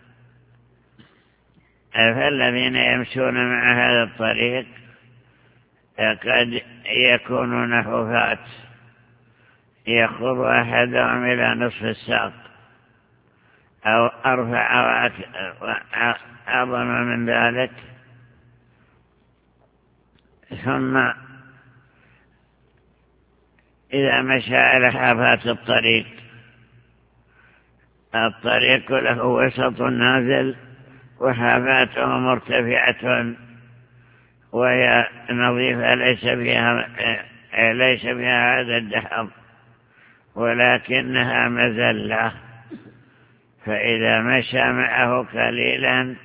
فالذين يمشون مع هذا الطريق قد يكونون حفاة، يخض أحدهم إلى نصف الساق أو أرفع أعظم من ذلك. ثم إذا مشى على حافات الطريق، الطريق له وسط نازل وحافاته مرتفعة وهي نظيفة، ليس فيها ليس فيها هذا الدحض ولكنها مزلة، فإذا مشى معه قليلا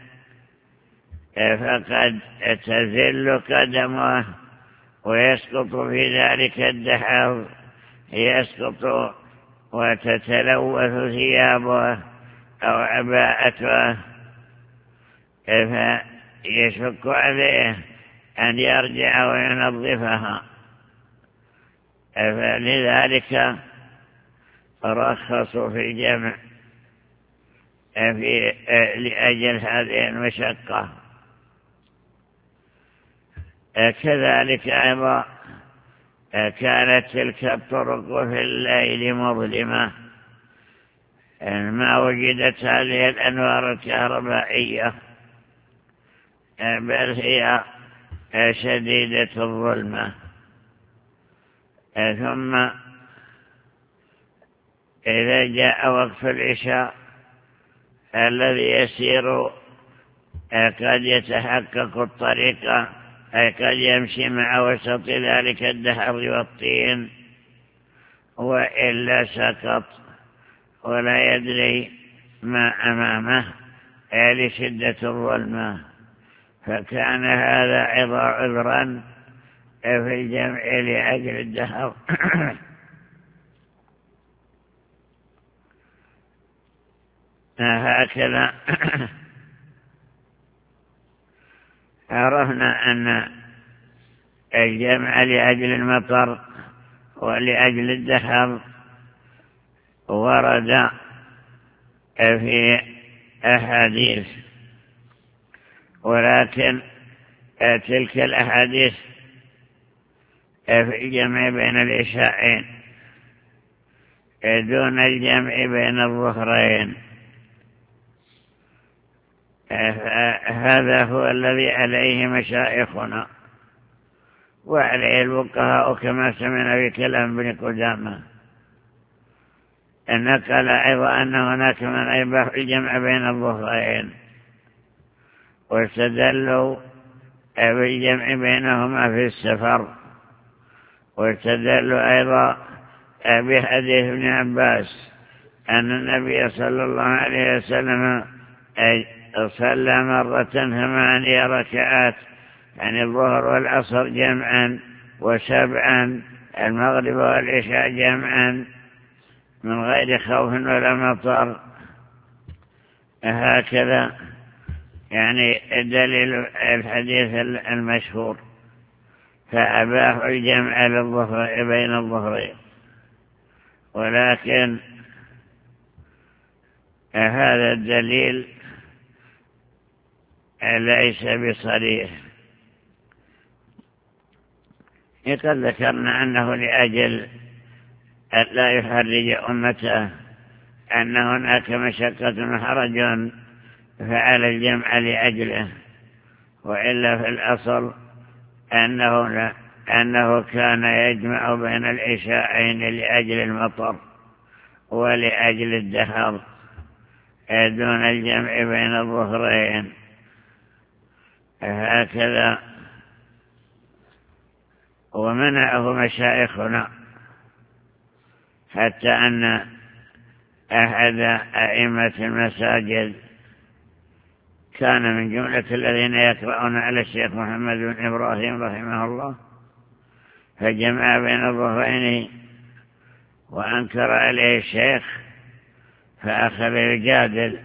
فقد تزل قدمه ويسقط في ذلك الدحض، يسقط وتتلوث ثيابه أو عباءته، فيشق عليه أن يرجع وينظفها. فلذلك رخصوا في الجمع في لأجل هذه المشقة. كذلك أيضا كانت تلك الطرق في الليل مظلمة، ما وجدت هذه الأنوار الكهربائية، بل هي شديدة الظلمة. ثم إذا جاء وقت العشاء الذي يسير قد يتحقق الطريق، أي قد يمشي مع وسط ذلك الدحر والطين، وإلا سقط ولا يدري ما أمامه لشدة الظلمة. فكان هذا عذرا في الجمع لأجل الدحر. هكذا عرفنا أن الجمع لأجل المطر ولأجل الدحر ورد في أحاديث، ولكن تلك الأحاديث في الجمع بين العشاءين دون الجمع بين الظهرين. هذا هو الذي عليه مشايخنا وعليه الفقهاء، كما سمعنا في كلام ابن قدامة. نقل أيضا أن هناك من يباح الجمع بين الظهرين، واستدلوا بالجمع بينهما في السفر، واستدلوا أيضا بحديث ابن عباس أن النبي صلى الله عليه وسلم صلى مرة ثمانية ركعات يعني الظهر والعصر جمعا، وسبعا المغرب والعشاء جمعا من غير خوف ولا مطر. هكذا يعني دليل الحديث المشهور، فأباحوا الجمع للظهر بين الظهرين، ولكن هذا الدليل ليس بصريح. قد ذكرنا أنه لأجل لا يحرج أمته أن هناك مشقة وحرج فعل الجمع لأجله، وإلا في الأصل أنه, أنه كان يجمع بين العشاءين لأجل المطر ولأجل الدهر دون الجمع بين الظهرين. هكذا ومنعه مشايخنا، حتى أن أحد أئمة المساجد كان من جملة الذين يقرؤون على الشيخ محمد بن إبراهيم رحمه الله، فجمع بين الظهرين وأنكر عليه الشيخ، فأخذ يجادل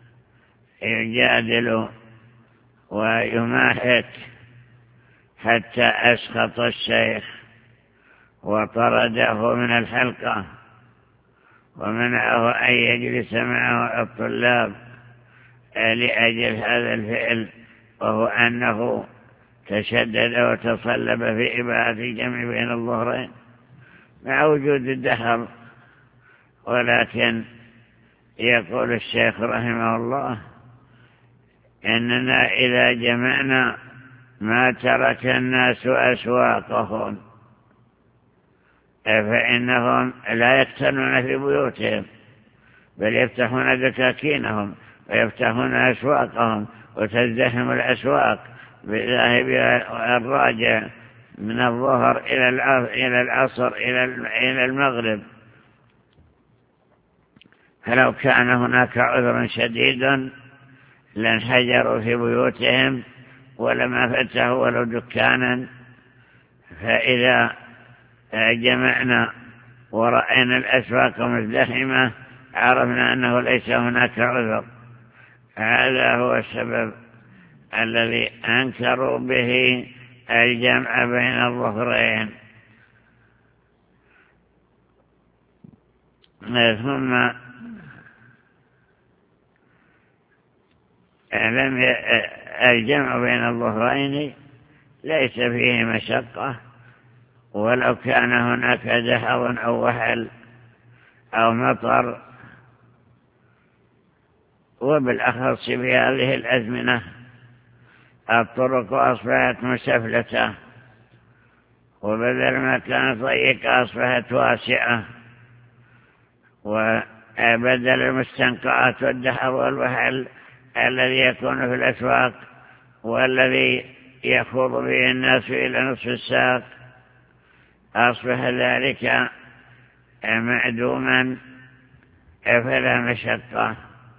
يجادل ويماحك حتى أسخط الشيخ وطرده من الحلقة ومنعه أن يجلس معه الطلاب لأجل هذا الفعل، وهو أنه تشدد وتصلب في إباحة الجمع بين الظهرين مع وجود الدهر. ولكن يقول الشيخ رحمه الله إننا إذا جمعنا ما ترك الناس أسواقهم، فإنهم لا يكتنون في بيوتهم بل يفتحون دكاكينهم ويفتحون أسواقهم، وتزدحم الأسواق بذاهب الراجع من الظهر إلى العصر إلى المغرب. فلو كان هناك عذر شديد لانحجروا في بيوتهم ولما فتحوا ولو دكانا. فإذا جمعنا ورأينا الأسواق مزدحمة عرفنا أنه ليس هناك عذر. هذا هو السبب الذي أنكروا به الجمع بين الظهرين. ثم الجمع بين الظهرين ليس فيه مشقة، ولو كان هناك دهر أو وحل أو مطر، وبالأخص في هذه الأزمنة الطرق أصبحت مسفلة، وبدل ما كانت ضيقة أصبحت واسعة، وبدل المستنقعات والدهر والوحل الذي يكون في الأسواق والذي يخوض به الناس إلى نصف الساق أصبح ذلك معدوما فلا مشقة.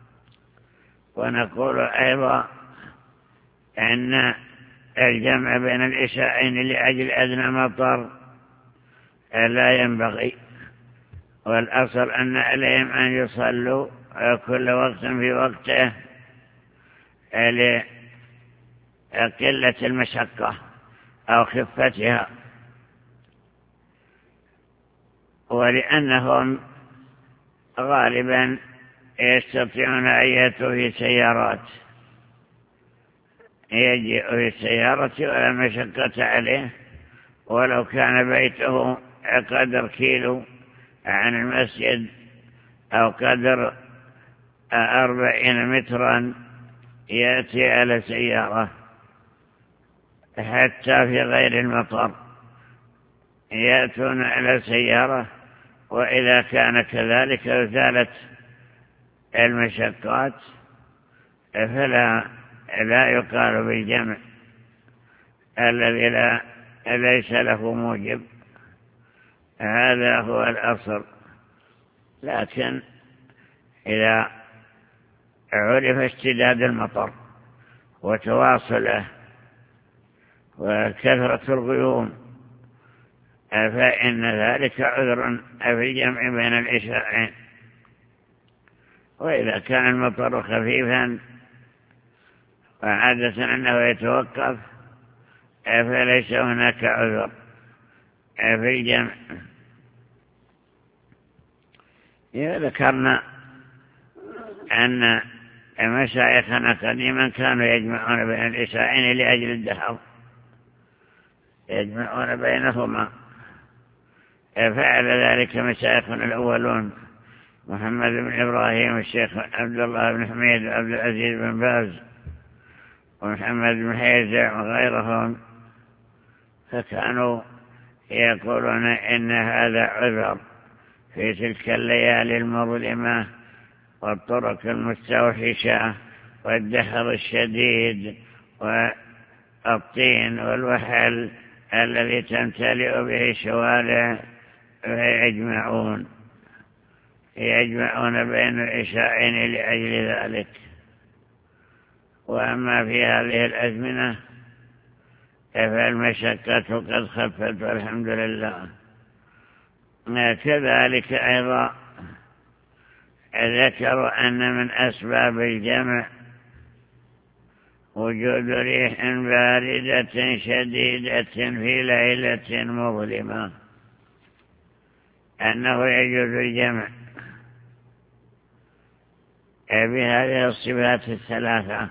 ونقول أيضا أن الجمع بين العشاءين لأجل أدنى مطر لا ينبغي، والأصل أن عليهم أن يصلوا كل وقت في وقته لقلة المشقة أو خفتها، ولأنهم غالبا يستطيعون أن يأتوا في سيارات، يجيء في السيارة ولا مشقة عليه، ولو كان بيته قدر كيلو عن المسجد أو قدر أربعين مترا يأتي على سيارة، حتى في غير المطر يأتون على سيارة. وإذا كان كذلك زالت المشقات فلا لا يقال بالجمع الذي لا ليس له موجب، هذا هو الأصل. لكن إذا عرف اشتداد المطر وتواصله وكثرة الغيوم فإن ذلك عذر في الجمع بين العشاءين. وإذا كان المطر خفيفا وعادة أنه يتوقف فليس هناك عذر في الجمع. ذكرنا أن مشايخنا قديما كانوا يجمعون بين العشاءين لأجل الدهر، يجمعون بينهما. فعل ذلك مشايخنا الأولون محمد بن إبراهيم والشيخ عبد الله بن حميد وعبد العزيز بن باز ومحمد بن حيزع وغيرهم، فكانوا يقولون إن هذا عذر في تلك الليالي المظلمة والطرق المستوحشة والدهر الشديد والطين والوحل الذي تمتلئ به الشوارع، فيجمعون يجمعون بين العشاءين لأجل ذلك. وأما في هذه الأزمنة فالمشقة قد خفت والحمد لله. كذلك أيضا ذكروا أن من أسباب الجمع وجود ريح باردة شديدة في ليلة مظلمة، أنه يجوز الجمع بهذه الصفات الثلاثة: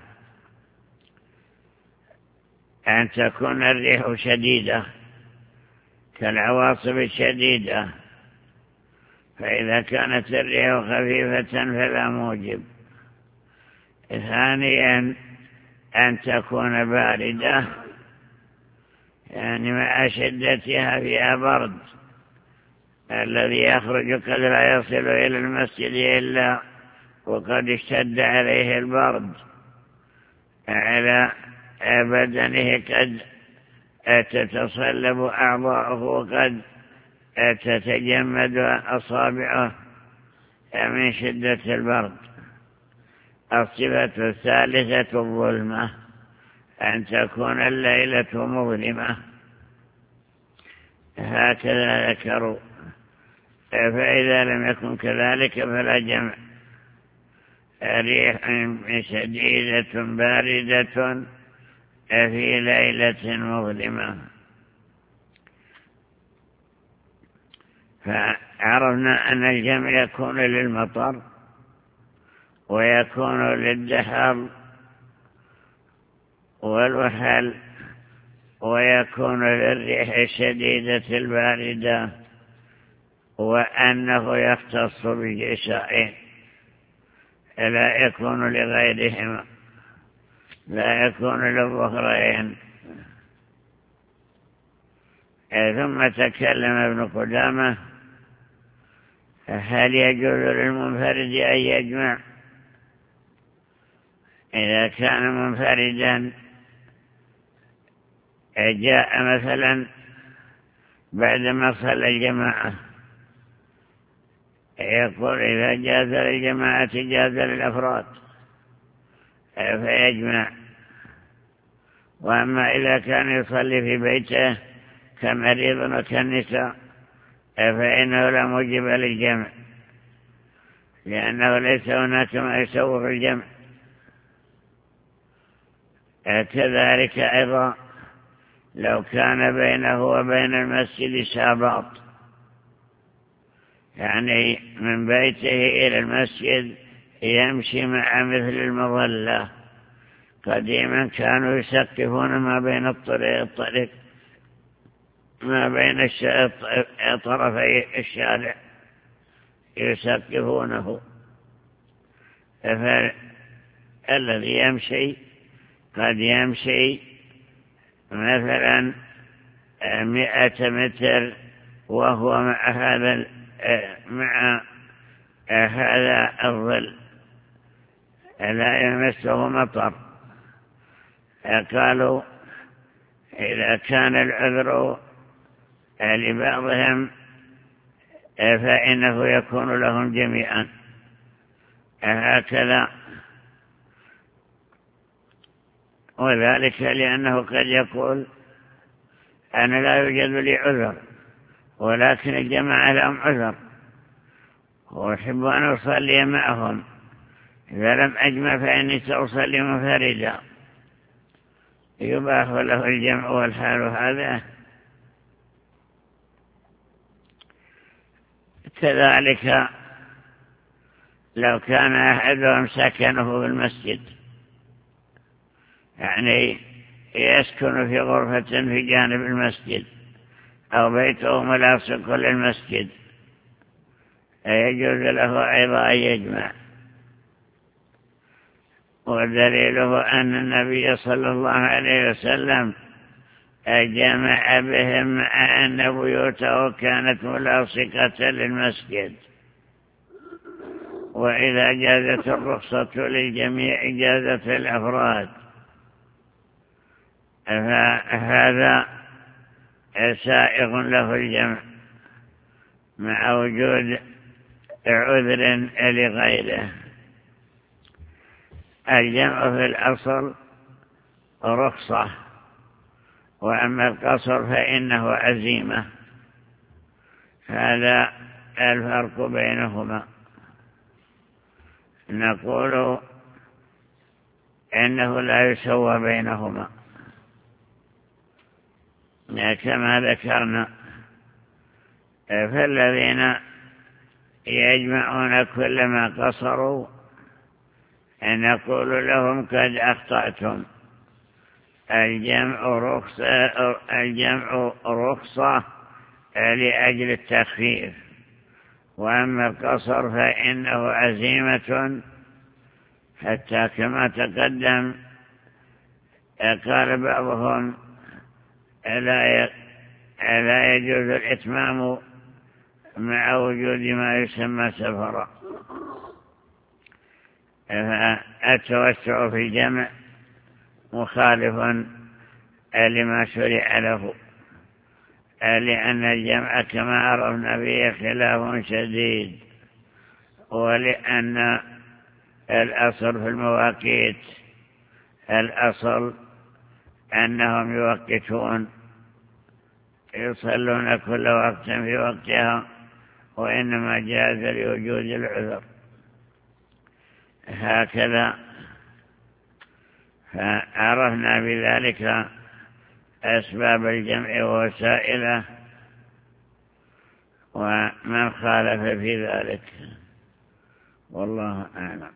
أن تكون الريح شديدة كالعواصف الشديدة، فإذا كانت الريح خفيفة فلا موجب. ثانيا أن تكون باردة، يعني مع شدتها فيها برد، الذي يخرج قد لا يصل إلى المسجد إلا وقد اشتد عليه البرد على بدنه، قد تتصلب أعضاؤه وقد تتجمد أصابعه من شدة البرد. الصفة الثالثة الظلمة، أن تكون الليلة مظلمة، هكذا ذكروا. فإذا لم يكن كذلك فلا جمع. ريح شديدة باردة في ليلة مظلمة. فعرفنا أن الجمع يكون للمطر ويكون للدهر والوحل ويكون للريح الشديدة الباردة، وأنه يختص بالعشاءين لا يكون لغيرهما، لا يكون للظهرين. ثم تكلم ابن قدامة: هل يجوز للمنفرد أن يجمع؟ إذا كان منفردا جاء مثلا بعدما صلى الجماعة، يقول إذا جاز للجماعة جاز للأفراد فيجمع. وأما إذا كان يصلي في بيته كمريض وكالنساء فإنه لا موجب للجمع، لأنه ليس هناك ما يسوغ الجمع. كذلك أيضا لو كان بينه وبين المسجد شاباط، يعني من بيته إلى المسجد يمشي مع مثل المظلة. قديما كانوا يسقفون ما بين الطريق الطريق ما بين طرفي الشارع يسقفونه، فالذي يمشي قد يمشي مثلا مئة متر وهو مع هذا مع هذا الظل لا يمسه مطر، قالوا إذا كان العذر لبعضهم فإنه يكون لهم جميعا، هكذا. وذلك لأنه قد يقول أنا لا يوجد لي عذر ولكن الجماعة لهم عذر وأحب أن أصلي معهم، إذا لم أجمع فإني سأصلي منفردا، يباح له الجمع والحال هذا. كذلك لو كان أحدهم سكنه في المسجد، يعني يسكن في غرفة في جانب المسجد أو بيته ملاصق للمسجد، يجوز له أيضا أن يجمع. ودليله أن النبي صلى الله عليه وسلم جمع بهم مع أن بيوته كانت ملاصقة للمسجد. وإذا جازت الرخصة للجميع جازت الأفراد، فهذا سائغ له الجمع مع وجود عذر لغيره. الجمع في الأصل رخصة، وأما القصر فإنه عزيمة، هذا الفرق بينهما. نقول إنه لا يسوى بينهما كما ذكرنا. فالذين يجمعون كل ما قصروا نقول لهم قد أخطأتم، الجمع رخصة, الجمع رخصة لأجل التخفيف، وأما القصر فإنه عزيمة، حتى كما تقدم قال بعضهم لا يجوز الإتمام مع وجود ما يسمى سفرا. فالتوسع في الجمع مخالف لما شرع له، لأن الجمع كما عرفنا به خلاف شديد، ولأن الأصل في المواقيت الأصل أنهم يوقتون، يصلون كل وقت في وقتها، وإنما جاز لوجود العذر. هكذا فعرفنا بذلك أسباب الجمع ووسائله ومن خالف في ذلك، والله أعلم.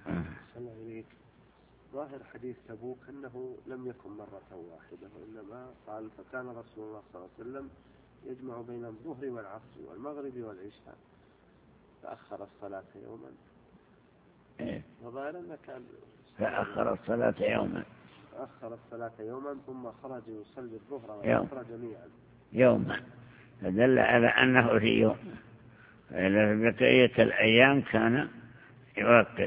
ظاهر حديث تبوك أنه لم يكن مرة واحدة، وإنما قال فكان رسول الله صلى الله عليه وسلم يجمع بين الظهر والعصر والمغرب والعشاء، فأخر الصلاة يوما. إيه؟ وظاهر أنه كان فأخر الصلاة يوما أخر الصلاة يوما ثم خرج يصلي الظهر والعصر جميعا يوما، فدل على أنه في يوم، فإذا في بقية الأيام كان يوقت.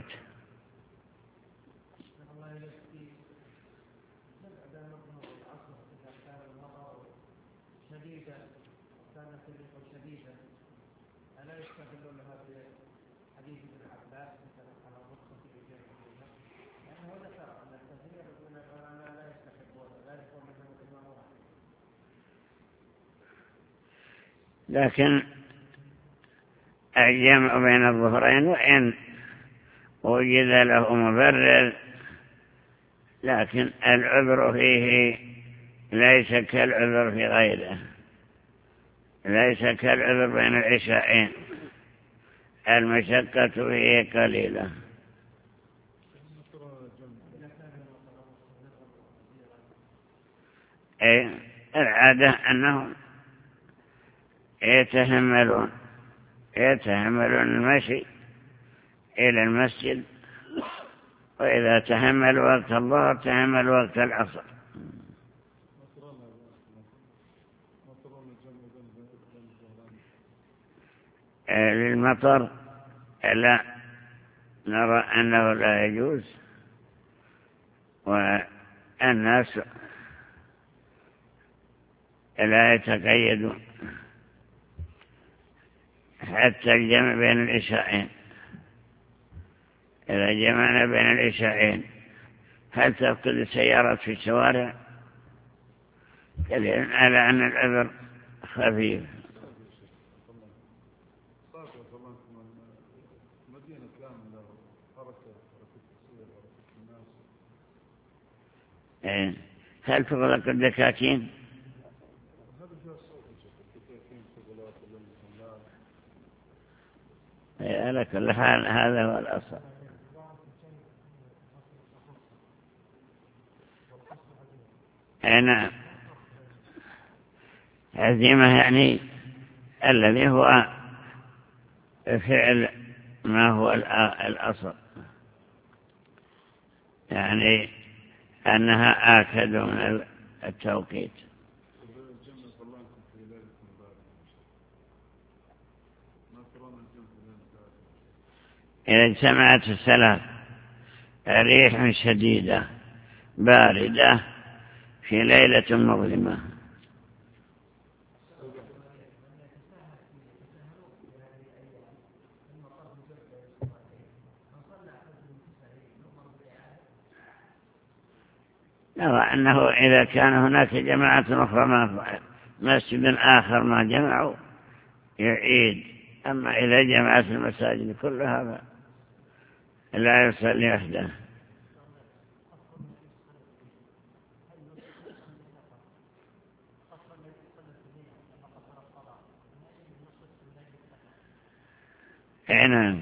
لكن الجمع بين الظهرين وإن وجد له مبرر، لكن العذر فيه ليس كالعذر في غيره، ليس كالعذر بين العشاءين، المشقة فيه قليلة. أي العادة أنهم يتحملون يتحملون المشي إلى المسجد، وإذا تحملوا وقت الظهر تحملوا وقت العصر. للمطر لا، نرى أنه لا يجوز، الناس لا يتقيدون حتى الجمع بين العشاءين. إذا جمعنا بين العشاءين هل تفقد السيارات في الشوارع؟ دليل على أن العذر خفيف. هل تغلق الدكاكين؟ على كل حال هذا هو الأصل. نعم، عزيمة يعني الذي هو فعل ما هو الأصل، يعني أنها آكد من التوقيت. إذا اجتمعت الثلاث ريح شديدة باردة في ليلة مظلمة نرى أنه إذا كان هناك جماعة أخرى ما مسجد آخر ما جمعوا يعيد. أما إذا جمعت المساجد كلها لا يصلي وحده. نعم،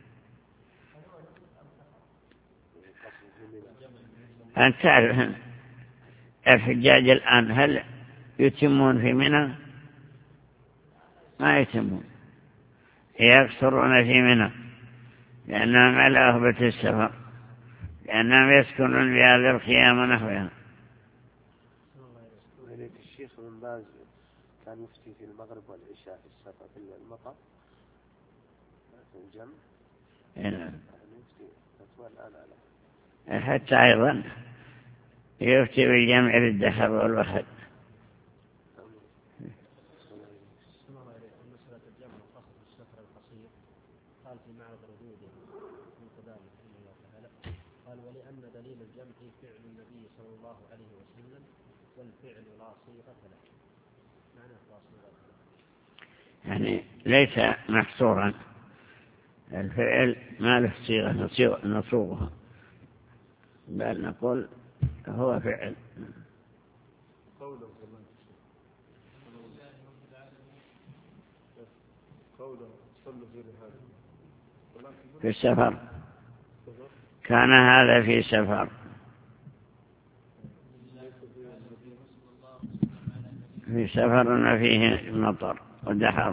أنت تعرف الحجاج الآن هل يتمون في منى؟ ما يتمون، يقصرون في منى لأنهم على أهبة السفر، لأنهم يسكنون بهذه الخيام ونحوها. الشيخ بن باز كان يفتي في المغرب والعشاء في السفر في المطر في الجمع. نعم، حتى أيضا يفتي بالجمع للدحر والوحد. قال ولأن دليل الجمع فعل النبي صلى الله عليه وسلم والفعل لا صيغة له. معنى لا صيغة له يعني ليس محصورا، الفعل ما له صيغة نصوغها، بل نقول هو فعل. في السفر كان هذا في سفر. في سفر فيه مطر ودحر.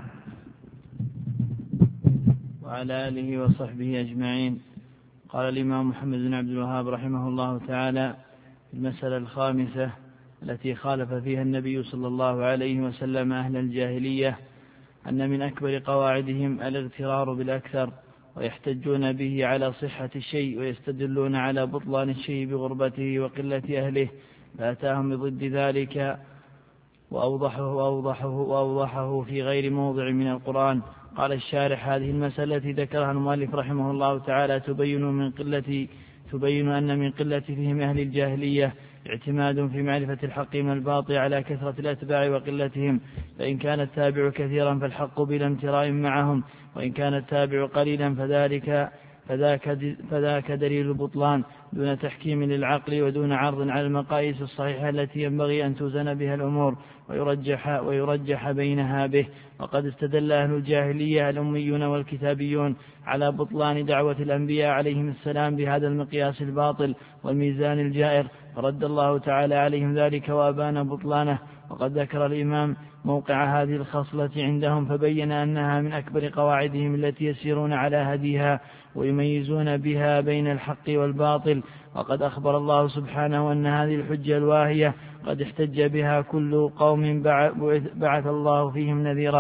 وعلى آله وصحبه أجمعين. قال الإمام محمد بن عبد الوهاب رحمه الله تعالى في المسألة الخامسة التي خالف فيها النبي صلى الله عليه وسلم أهل الجاهلية أن من أكبر قواعدهم الاغترار بالأكثر، ويحتجون به على صحة الشيء ويستدلون على بطلان الشيء بغربته وقلة أهله، فأتاهم بضد ذلك وأوضحه, وأوضحه, وأوضحه في غير موضع من القرآن. قال الشارح هذه المسألة التي ذكرها المؤلف رحمه الله تعالى تبين من قلة تبين أن من قلة فهم أهل الجاهلية اعتماد في معرفة الحق من الباطل على كثرة الأتباع وقلتهم، فإن كان التابع كثيرا فالحق بلا امتراء معهم، وإن كان التابع قليلا فذلك فذاك, فذاك دليل البطلان دون تحكيم للعقل ودون عرض على المقاييس الصحيحة التي ينبغي أن توزن بها الأمور ويرجح, ويرجح بينها به. وقد استدل أهل الجاهلية الأميون والكتابيون على بطلان دعوة الأنبياء عليهم السلام بهذا المقياس الباطل والميزان الجائر، فرد الله تعالى عليهم ذلك وأبان بطلانه. وقد ذكر الإمام موقع هذه الخصلة عندهم فبين أنها من أكبر قواعدهم التي يسيرون على هديها ويميزون بها بين الحق والباطل. وقد أخبر الله سبحانه أن هذه الحجة الواهية قد احتج بها كل قوم بعث الله فيهم نذيرا،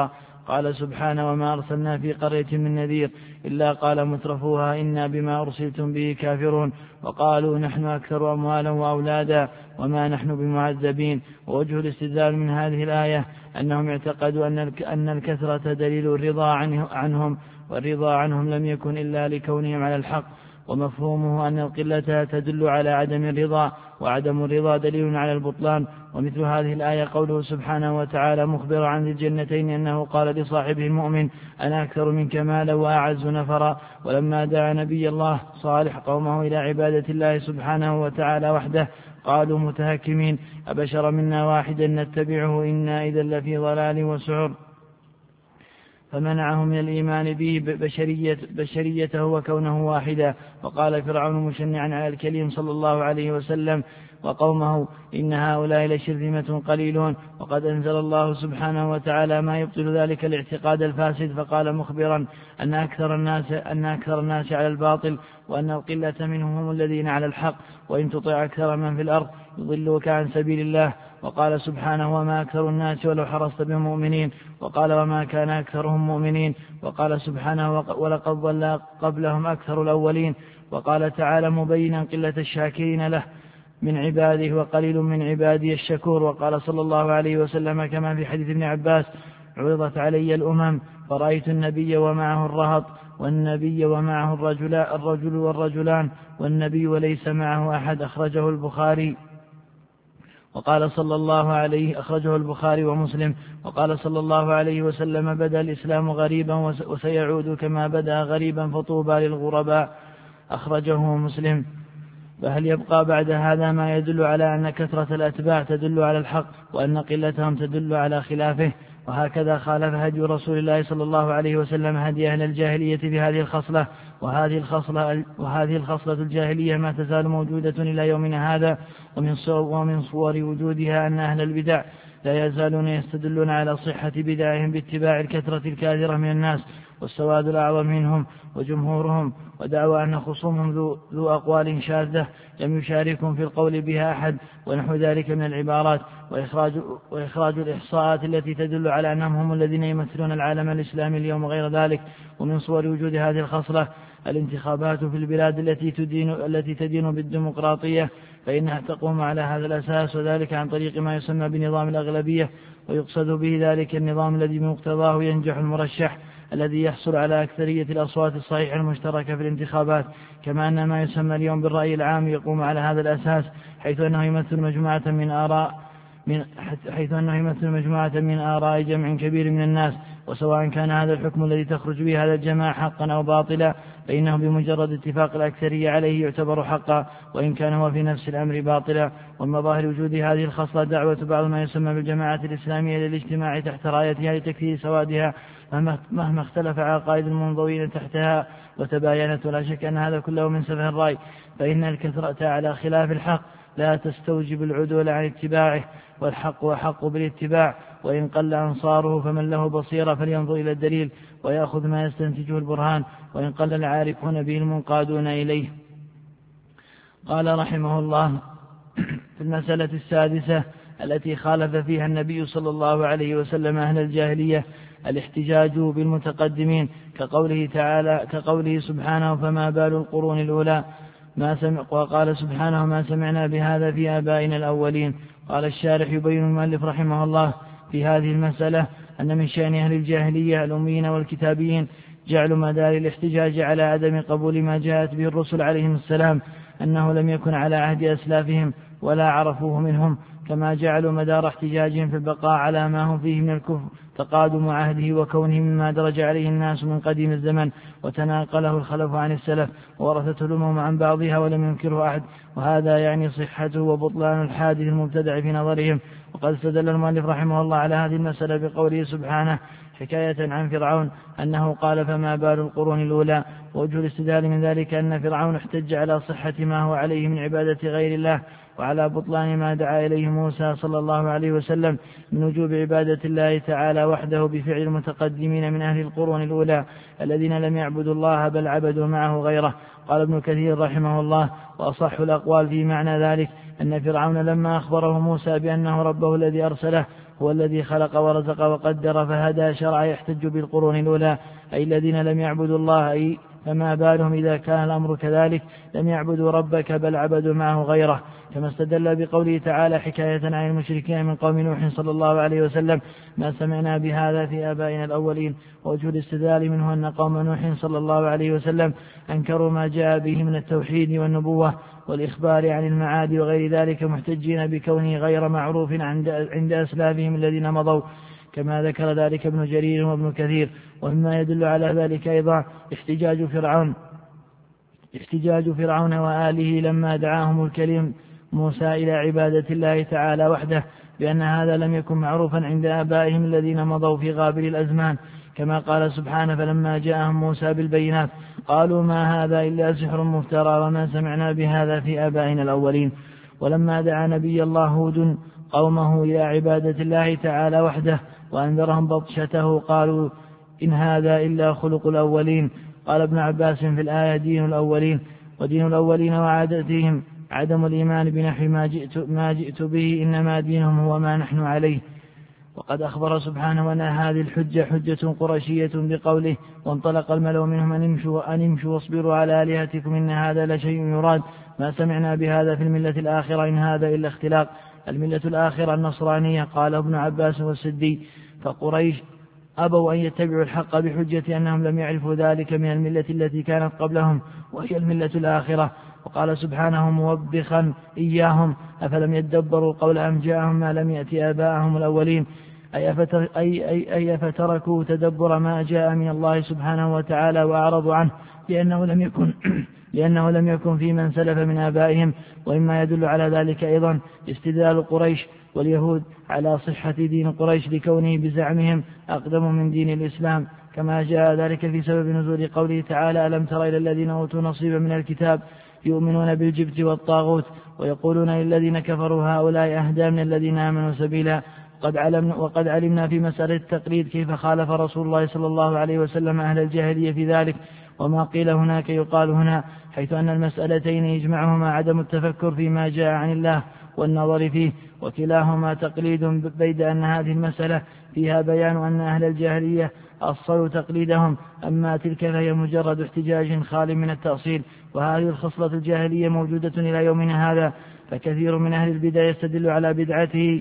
قال سبحانه وما أرسلنا في قرية من نذير إلا قال مترفوها إنا بما أرسلتم به كافرون وقالوا نحن أكثر أموالا وأولادا وما نحن بمعذبين. ووجه الاستدلال من هذه الآية أنهم اعتقدوا أن الكثرة دليل الرضا عنهم، والرضا عنهم لم يكن إلا لكونهم على الحق، ومفهومه أن القلة تدل على عدم الرضا، وعدم الرضا دليل على البطلان. ومثل هذه الآية قوله سبحانه وتعالى مخبرا عن ذي الجنتين أنه قال لصاحبه المؤمن أنا أكثر منك مالا وأعز نفرا. ولما دعا نبي الله صالح قومه إلى عبادة الله سبحانه وتعالى وحده قالوا متهكمين أبشر منا واحدا نتبعه إنا إذا لفي ضلال وسعر، فمنعه من الإيمان به بشرية بشريته وكونه واحدا. وقال فرعون مشنعا على الكريم صلى الله عليه وسلم وقومه إن هؤلاء لشرذمة قليلون. وقد أنزل الله سبحانه وتعالى ما يبطل ذلك الاعتقاد الفاسد، فقال مخبرا أن أكثر الناس أن أكثر الناس على الباطل، وأن القلة منهم هم الذين على الحق، وإن تطع أكثر من في الأرض يضلوك عن سبيل الله. وقال سبحانه وما أكثر الناس ولو حرصت بمؤمنين، وقال وما كان أكثرهم مؤمنين. وقال سبحانه ولقد ضل قبلهم أكثر الأولين. وقال تعالى مبينا قلة الشاكرين له من عباده وقليل من عبادي الشكور. وقال صلى الله عليه وسلم كما في حديث ابن عباس عرضت علي الأمم فرأيت النبي ومعه الرهط والنبي ومعه الرجل, الرجل والرجلان والنبي وليس معه أحد، أخرجه البخاري. وقال صلى الله عليه أخرجه البخاري ومسلم. وقال صلى الله عليه وسلم بدأ الإسلام غريبا وسيعود كما بدأ غريبا فطوبى للغرباء، أخرجه مسلم. فهل يبقى بعد هذا ما يدل على أن كثرة الأتباع تدل على الحق وأن قلتهم تدل على خلافه؟ وهكذا خالف هدي رسول الله صلى الله عليه وسلم هدي أهل الجاهلية في هذه الخصلة. وهذه الخصلة, وهذه الخصلة الجاهلية ما تزال موجودة إلى يومنا هذا. ومن صور وجودها أن أهل البدع لا يزالون يستدلون على صحة بدعهم باتباع الكثرة الكاثرة من الناس والسواد الأعظم منهم وجمهورهم، ودعوى أن خصومهم ذو, ذو أقوال شاذة لم يشاركهم في القول بها أحد ونحو ذلك من العبارات، وإخراج, وإخراج الإحصاءات التي تدل على أنهم هم الذين يمثلون العالم الإسلامي اليوم وغير ذلك. ومن صور وجود هذه الخصلة الانتخابات في البلاد التي تدين, التي تدين بالديمقراطية، فإنها تقوم على هذا الأساس، وذلك عن طريق ما يسمى بنظام الأغلبية، ويقصد به ذلك النظام الذي بمقتضاه ينجح المرشح الذي يحصل على أكثرية الأصوات الصحيحة المشتركة في الانتخابات. كما أن ما يسمى اليوم بالرأي العام يقوم على هذا الأساس، حيث أنه يمثل مجموعة من آراء من حيث أنه يمثل مجموعة من آراء جمع كبير من الناس، وسواء كان هذا الحكم الذي تخرج به هذا الجماعة حقا أو باطلا فإنه بمجرد اتفاق الأكثرية عليه يعتبر حقا، وإن كان هو في نفس الأمر باطلا. ومظاهر وجود هذه الخصلة دعوة بعض ما يسمى بالجماعة الإسلامية للاجتماع تحت رايتها لتكثير سوادها مهما اختلف عقائد المنضوين تحتها وتباينت. ولا شك أن هذا كله من سفه الرأي، فإن الكثرة على خلاف الحق لا تستوجب العدول عن اتباعه، والحق وحق بالاتباع، وإن قل أنصاره فمن له بصيرة فلينظر إلى الدليل ويأخذ ما يستنتجه البرهان، وإن قل العارفون به المنقادون إليه. قال رحمه الله في المسألة السادسة التي خالف فيها النبي صلى الله عليه وسلم أهل الجاهلية الاحتجاج بالمتقدمين، كقوله تعالى كقوله سبحانه فما بال القرون الأولى ما سمع، وقال سبحانه ما سمعنا بهذا في آبائنا الأولين. قال الشارح يبين المؤلف رحمه الله في هذه المسألة أن من شأن أهل الجاهلية الأميين والكتابيين جعل مدار الاحتجاج على عدم قبول ما جاءت به الرسل عليهم السلام أنه لم يكن على عهد أسلافهم ولا عرفوه منهم، كما جعلوا مدار احتجاجهم في البقاء على ما هم فيه من الكفر تقادم عهده وكونه مما درج عليه الناس من قديم الزمن وتناقله الخلف عن السلف وورثته الأمم عن بعضها ولم ينكره أحد، وهذا يعني صحته وبطلان الحادث المبتدع في نظرهم. وقد استدل المؤلف رحمه الله على هذه المسألة بقوله سبحانه حكاية عن فرعون أنه قال فما بال القرون الأولى. ووجه الاستدلال من ذلك أن فرعون احتج على صحة ما هو عليه من عبادة غير الله وعلى بطلان ما دعا إليه موسى صلى الله عليه وسلم من وجوب عبادة الله تعالى وحده بفعل المتقدمين من أهل القرون الأولى الذين لم يعبدوا الله بل عبدوا معه غيره. قال ابن كثير رحمه الله وأصح الأقوال في معنى ذلك أن فرعون لما أخبره موسى بأنه ربه الذي أرسله هو الذي خلق ورزق وقدر فهدى شرع يحتج بالقرون الأولى أي الذين لم يعبدوا الله أي فما بالهم إذا كان الأمر كذلك لم يعبدوا ربك بل عبدوا معه غيره كما استدل بقوله تعالى حكاية عن المشركين من قوم نوح صلى الله عليه وسلم ما سمعنا بهذا في آبائنا الأولين. ووجه الاستدلال منه أن قوم نوح صلى الله عليه وسلم أنكروا ما جاء به من التوحيد والنبوة والإخبار عن المعاد وغير ذلك محتجين بكونه غير معروف عند أسلافهم الذين مضوا كما ذكر ذلك ابن جرير وابن كثير. ومما يدل على ذلك أيضا احتجاج فرعون احتجاج فرعون وآله لما دعاهم الكلم موسى إلى عبادة الله تعالى وحده بأن هذا لم يكن معروفا عند آبائهم الذين مضوا في غابر الأزمان كما قال سبحانه فلما جاءهم موسى بالبينات قالوا ما هذا إلا سحر مفترى وما سمعنا بهذا في آبائنا الأولين. ولما دعا نبي الله هود قومه إلى عبادة الله تعالى وحده وأنذرهم بطشته قالوا إن هذا إلا خلق الأولين. قال ابن عباس في الآية دين الأولين ودين الأولين وعادتهم عدم الإيمان بنحو ما جئت, ما جئت به إنما دينهم هو ما نحن عليه. وقد أخبر سبحانه أن هذه الحجة حجة قرشية بقوله وانطلق الملأ منهم أن امشوا, أن امشوا واصبروا على آلهتكم إن هذا لشيء يراد ما سمعنا بهذا في الملة الآخرة إن هذا إلا اختلاق. الملة الآخرة النصرانية قال ابن عباس والسدي فقريش أبوا أن يتبعوا الحق بحجة أنهم لم يعرفوا ذلك من الملة التي كانت قبلهم وهي الملة الآخرة. وقال سبحانه موبخا إياهم أفلم يدبروا قول أم جاءهم ما لم يأتي آباءهم الأولين أي, أفتر أي, أي, أي فتركوا تدبر ما جاء من الله سبحانه وتعالى وأعرضوا عنه لأنه لم يكن لأنه لم يكن في من سلف من آبائهم. وإما يدل على ذلك أيضا استدلال قريش واليهود على صحة دين قريش لكونه بزعمهم أقدم من دين الإسلام كما جاء ذلك في سبب نزول قوله تعالى ألم تر إلى الذين أوتوا نصيبا من الكتاب يؤمنون بالجبت والطاغوت ويقولون للذين كفروا هؤلاء أهدى من الذين آمنوا سبيلا. وقد علمنا, وقد علمنا في مسألة التقليد كيف خالف رسول الله صلى الله عليه وسلم أهل الجاهلية في ذلك وما قيل هناك يقال هنا حيث أن المسألتين يجمعهما عدم التفكر فيما جاء عن الله والنظر فيه وكلاهما تقليد بيد أن هذه المسألة فيها بيان أن أهل الجاهلية أصلوا تقليدهم أما تلك فهي مجرد احتجاج خال من التأصيل. وهذه الخصلة الجاهلية موجودة إلى يومنا هذا فكثير من أهل البدع يستدل على بدعته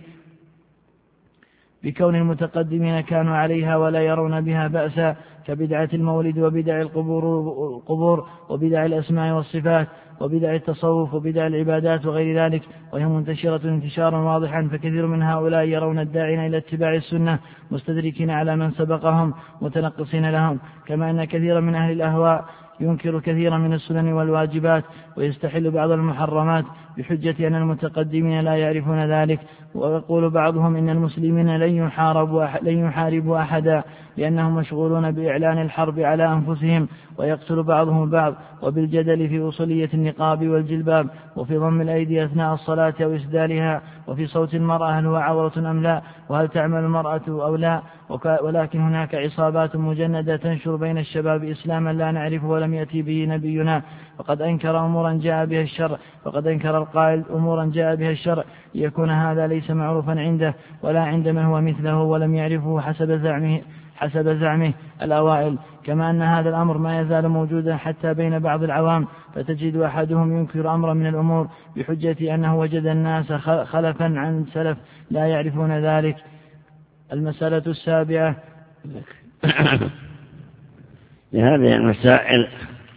بكون المتقدمين كانوا عليها ولا يرون بها بأسا كبدعة المولد وبدع القبور وبدع الأسماء والصفات وبدع التصوف وبدع العبادات وغير ذلك وهي منتشرة انتشارا واضحا. فكثير من هؤلاء يرون الداعين إلى اتباع السنة مستدركين على من سبقهم متنقصين لهم كما أن كثيرا من أهل الأهواء ينكر كثيرا من السنن والواجبات ويستحل بعض المحرمات بحجة أن المتقدمين لا يعرفون ذلك. ويقول بعضهم إن المسلمين لن يحاربوا, لن يحاربوا أحدا لأنهم مشغولون بإعلان الحرب على أنفسهم ويقتل بعضهم بعض وبالجدل في أصولية النقاب والجلباب وفي ضم الأيدي أثناء الصلاة أو إسدالها وفي صوت المرأة هل هو عورة أم لا وهل تعمل المرأة أو لا. ولكن هناك عصابات مجندة تنشر بين الشباب إسلاما لا نعرفه ولم يأتي به نبينا فقد أنكر أمورا جاء بها الشرع فقد أنكر القائل أمورا جاء بها الشرع ليكون هذا ليس معروفا عنده ولا عند من هو مثله ولم يعرفه حسب زعمه حسب زعمه الأوائل. كما أن هذا الأمر ما يزال موجودا حتى بين بعض العوام فتجد أحدهم ينكر أمرا من الأمور بحجة أنه وجد الناس خلفا عن سلف لا يعرفون ذلك. المسألة السابعة لهذه المسائل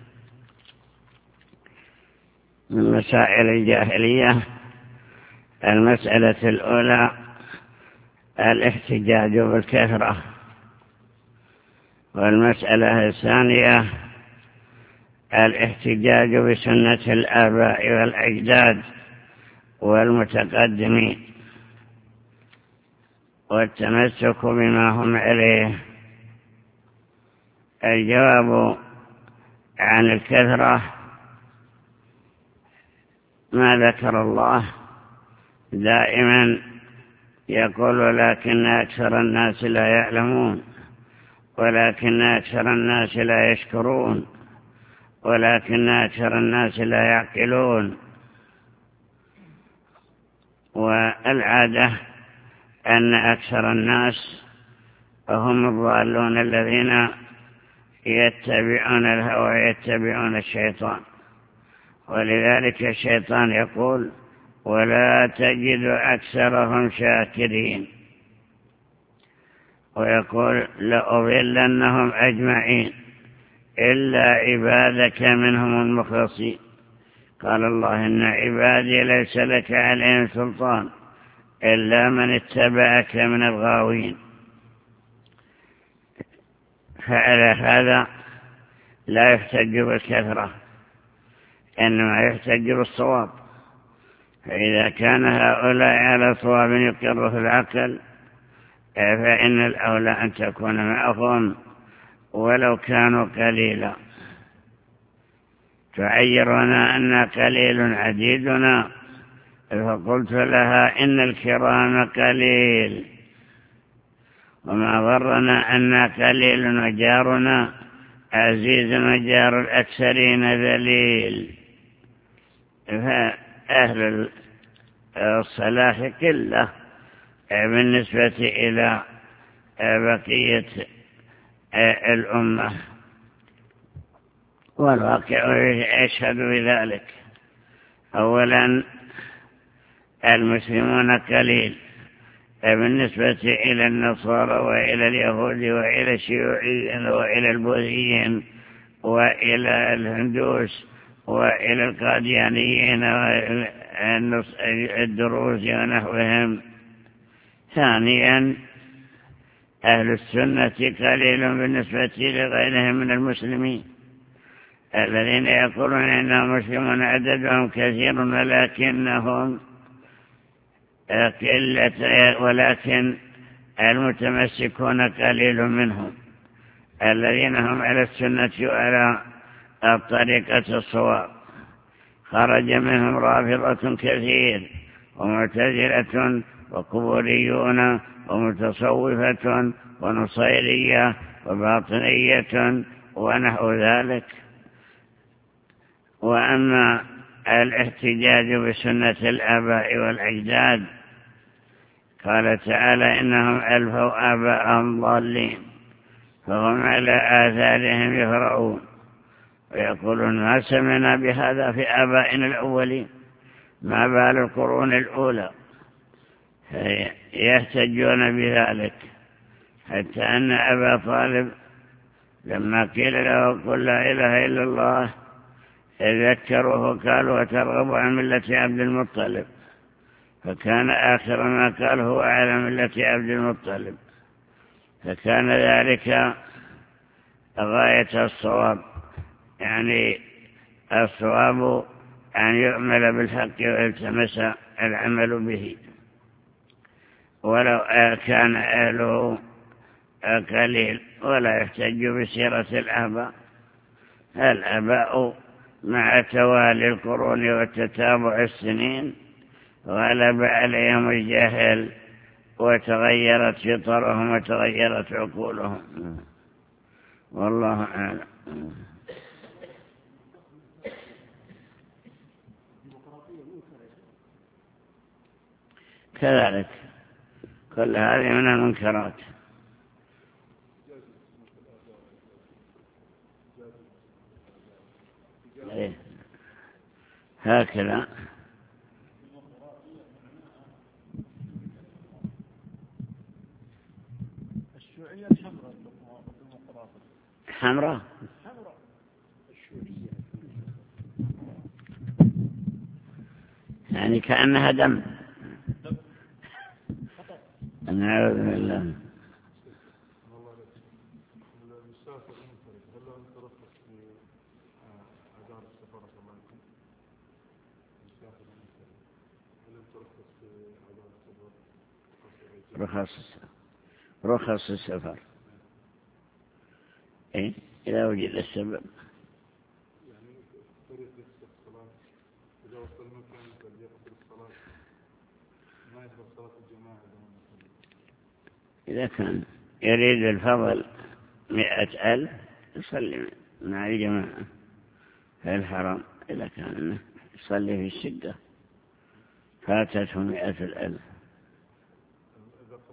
من مسائل الجاهلية المسألة الأولى الاحتجاج بالكثرة والمسألة الثانية الاحتجاج بسنة الآباء والأجداد والمتقدمين والتمسك بما هم عليه. الجواب عن الكثرة ما ذكر الله دائما يقول ولكن أكثر الناس لا يعلمون ولكن أكثر الناس لا يشكرون ولكن أكثر الناس لا يعقلون. والعادة أن أكثر الناس هم الضالون الذين يتبعون الهوى ويتبعون الشيطان. ولذلك الشيطان يقول ولا تجد أكثرهم شاكرين، ويقول لأضلنهم أجمعين إلا عبادك منهم المخلصين. قال الله إن عبادي ليس لك عليهم سلطان إلا من اتبعك من الغاوين. فعلى هذا لا يحتج بالكثرة، إنما يحتج بالصواب. فإذا كان هؤلاء على صواب يقر في العقل فإن الأولى أن تكون معهم ولو كانوا قليلا. تعيرنا أن قليل عديدنا، فقلت لها إن الكرام قليل، وما ضرنا أن قليل وجارنا عزيز وجار الأكثرين ذليل. فأهل الصلاح قلة بالنسبة إلى بقية الأمة، والواقع يشهد بذلك. أولا المسلمون قليل بالنسبة إلى النصارى وإلى اليهود وإلى الشيوعيين وإلى البوذيين وإلى الهندوس وإلى القاديانيين والدروز ونحوهم. ثانيا أهل السنة قليل بالنسبة لغيرهم من المسلمين الذين يقولون إنهم مسلمون عددهم كثير ولكنهم قلة، ولكن المتمسكون قليل منهم الذين هم على السنة وعلى الطريقة الصواب. خرج منهم رافضة كثير ومعتزلة وقبوريون ومتصوفة ونصيرية وباطنية ونحو ذلك. وأما الاحتجاج بسنة الآباء والأجداد قال تعالى إنهم ألفوا آباءهم ضالين فهم على آثارهم يهرعون، ويقولون ما سمعنا بهذا في آبائنا الأولين ما بال القرون الأولى، يحتجون بذلك. حتى أن أبا طالب لما قيل له قل لا إله إلا الله ذكروه قالوا وترغب عن ملة عبد المطلب، فكان آخر ما قال هو على ملة عبد المطلب، فكان ذلك غاية الصواب. يعني الصواب أن يعمل بالحق ويلتمس العمل به ولو كان أهله قليل. ولا يحتج بسيرة الآباء. الآباء مع توالي القرون وتتابع السنين غلب عليهم الجهل وتغيرت فطرهم وتغيرت عقولهم، والله أعلم. كذلك كل هذه من المنكرات. هكذا الشيوعية الحمراء حمراء يعني كأنها دم. نعوذ بالله. رخص رخص السفر إيه؟ إذا وجد السبب. إذا كان يريد الفضل مئة ألف يصلي مع الجماعة في الحرم. إذا كان يصلي في الشدة فاتته مئة الألف.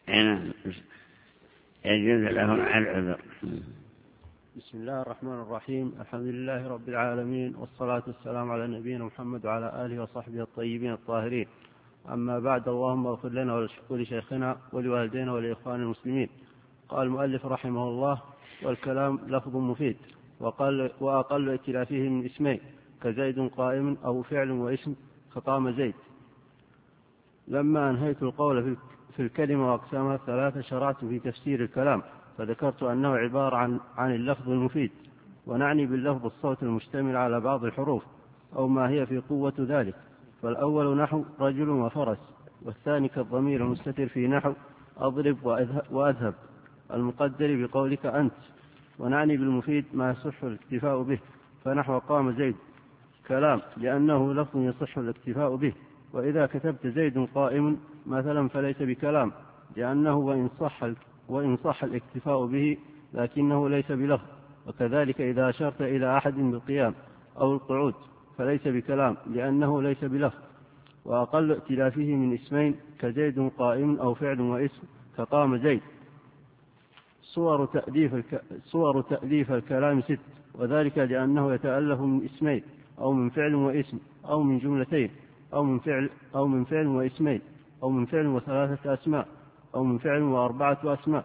يجوز له العذر. بسم الله الرحمن الرحيم. الحمد لله رب العالمين، والصلاة والسلام على نبينا محمد وعلى آله وصحبه الطيبين الطاهرين. أما بعد، اللهم اغفر لنا ولشيخنا ولوالدينا ولإخوان المسلمين. قال المؤلف رحمه الله: والكلام لفظ مفيد، وقال وأقل ائتلافه من اسمين كزيد قائم أو فعل واسم كقام زيد. لما أنهيت القول في الكلمة وأقسامها الثلاثة شرعت في تفسير الكلام، فذكرت أنه عبارة عن, عن اللفظ المفيد، ونعني باللفظ الصوت المشتمل على بعض الحروف أو ما هي في قوة ذلك. فالأول نحو رجل وفرس، والثاني كالضمير المستتر في نحو أضرب وأذهب المقدر بقولك أنت. ونعني بالمفيد ما يصح الاكتفاء به، فنحو قام زيد كلام لأنه لفظ يصح الاكتفاء به. وإذا كتبت زيد قائم مثلا فليس بكلام، لأنه وإن صح, وإن صح الاكتفاء به لكنه ليس بلفظ. وكذلك إذا أشرت إلى أحد بالقيام أو القعود فليس بكلام، لأنه ليس بلفظ. وأقل ائتلافه من اسمين كزيد قائم أو فعل واسم كقام زيد. صور تأليف, الك... صور تأليف الكلام ست، وذلك لأنه يتألف من اسمين أو من فعل واسم أو من جملتين أو من فعل, أو من فعل واسمين أو من فعل وثلاثة أسماء أو من فعل وأربعة أسماء.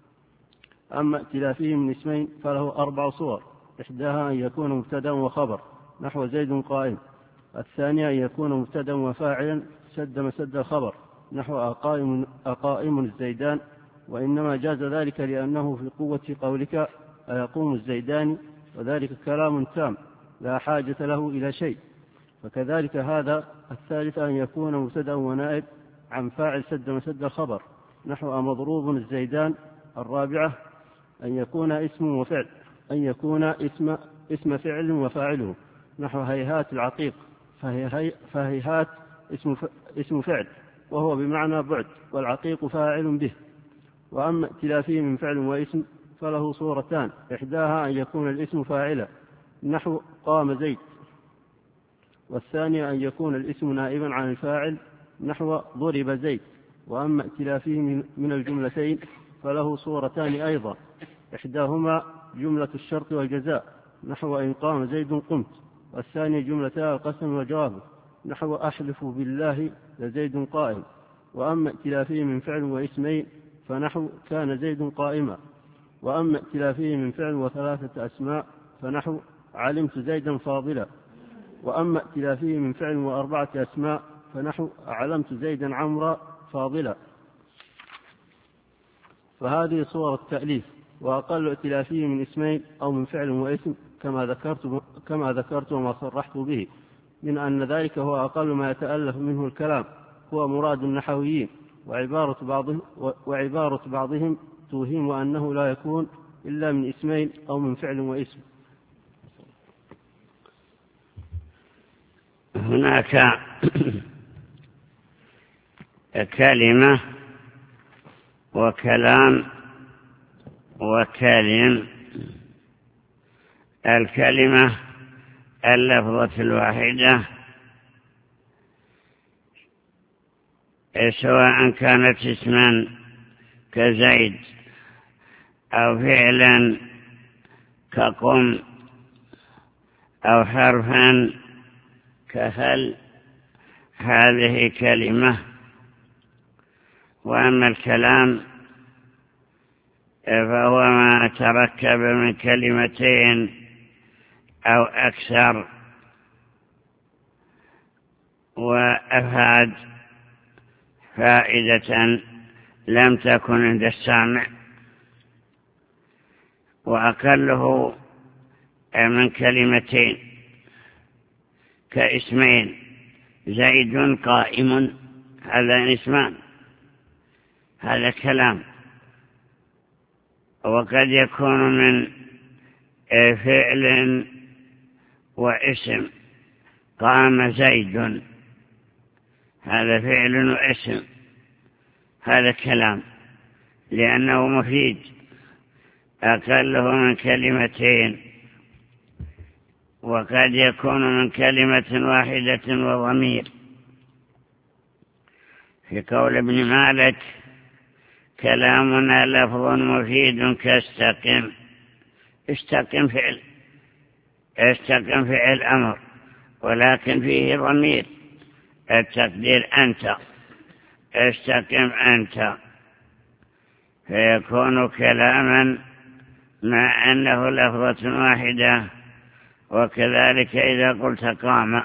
أما ائتلافه من اسمين فله أربع صور: إحداها أن يكون مبتدا وخبر نحو زيد قائم، الثانية أن يكون مبتدا وفاعلا سد مسد الخبر نحو أقائم, أقائم الزيدان، وإنما جاز ذلك لأنه في قوة قولك أيقوم الزيدان، وذلك كلام تام لا حاجة له إلى شيء. فكذلك هذا. الثالث أن يكون مبتدا ونائب عن فاعل سد مسد الخبر نحو مضروب الزيدان. الرابعة أن يكون اسم وفعل أن يكون اسم, اسم فعل وفاعله نحو هيهات العقيق، فهيهات اسم, اسم فعل وهو بمعنى بعد، والعقيق فاعل به. وأما ائتلافه من فعل واسم فله صورتان: إحداها أن يكون الاسم فاعلا نحو قام زيد، والثانية أن يكون الاسم نائبا عن الفاعل نحو ضرب زيد. وأما ائتلافه من الجملتين فله صورتان أيضا: إحداهما جملة الشرط والجزاء نحو إن قام زيد قمت، والثانية جملتا القسم وجوابه نحو أحلف بالله لزيد قائم. وأما ائتلافه من فعل واسمين فنحو كان زيد قائما. وأما ائتلافه من فعل وثلاثة أسماء فنحو علمت زيدا فاضلا. وأما ائتلافه من فعل وأربعة أسماء فنحو أعلمت زيدا عمرا فاضلا. فهذه صور التأليف. وأقل ائتلافه من اسمين أو من فعل واسم كما ذكرت, كما ذكرت وما صرحت به من أن ذلك هو أقل ما يتألف منه الكلام، هو مراد النحويين. وعبارة بعضهم, وعبارة بعضهم توهم أنه لا يكون إلا من اسمين أو من فعل واسم. هناك كلمة وكلام وكلم. الكلمة اللفظة الواحدة سواء كانت اسما كزيد أو فعلا كقم أو حرفا كهل، هذه كلمة. وأما الكلام فهو ما تركب من كلمتين أو أكثر وأفاد فائدة لم تكن عند السامع. وأقله من كلمتين كاسمين زيد قائم، هذا اسمان، هذا كلام. وقد يكون من فعل واسم، قام زيد، هذا فعل واسم، هذا كلام لأنه مفيد. أقله من كلمتين. وقد يكون من كلمة واحدة وضمير، في قول ابن مالك كلامنا لفظ مفيد كاستقم. استقم فعل استقم فعل أمر، ولكن فيه ضمير التقدير أنت، استقم أنت، فيكون كلاما مع أنه لفظة واحدة. وكذلك إذا قلت قام،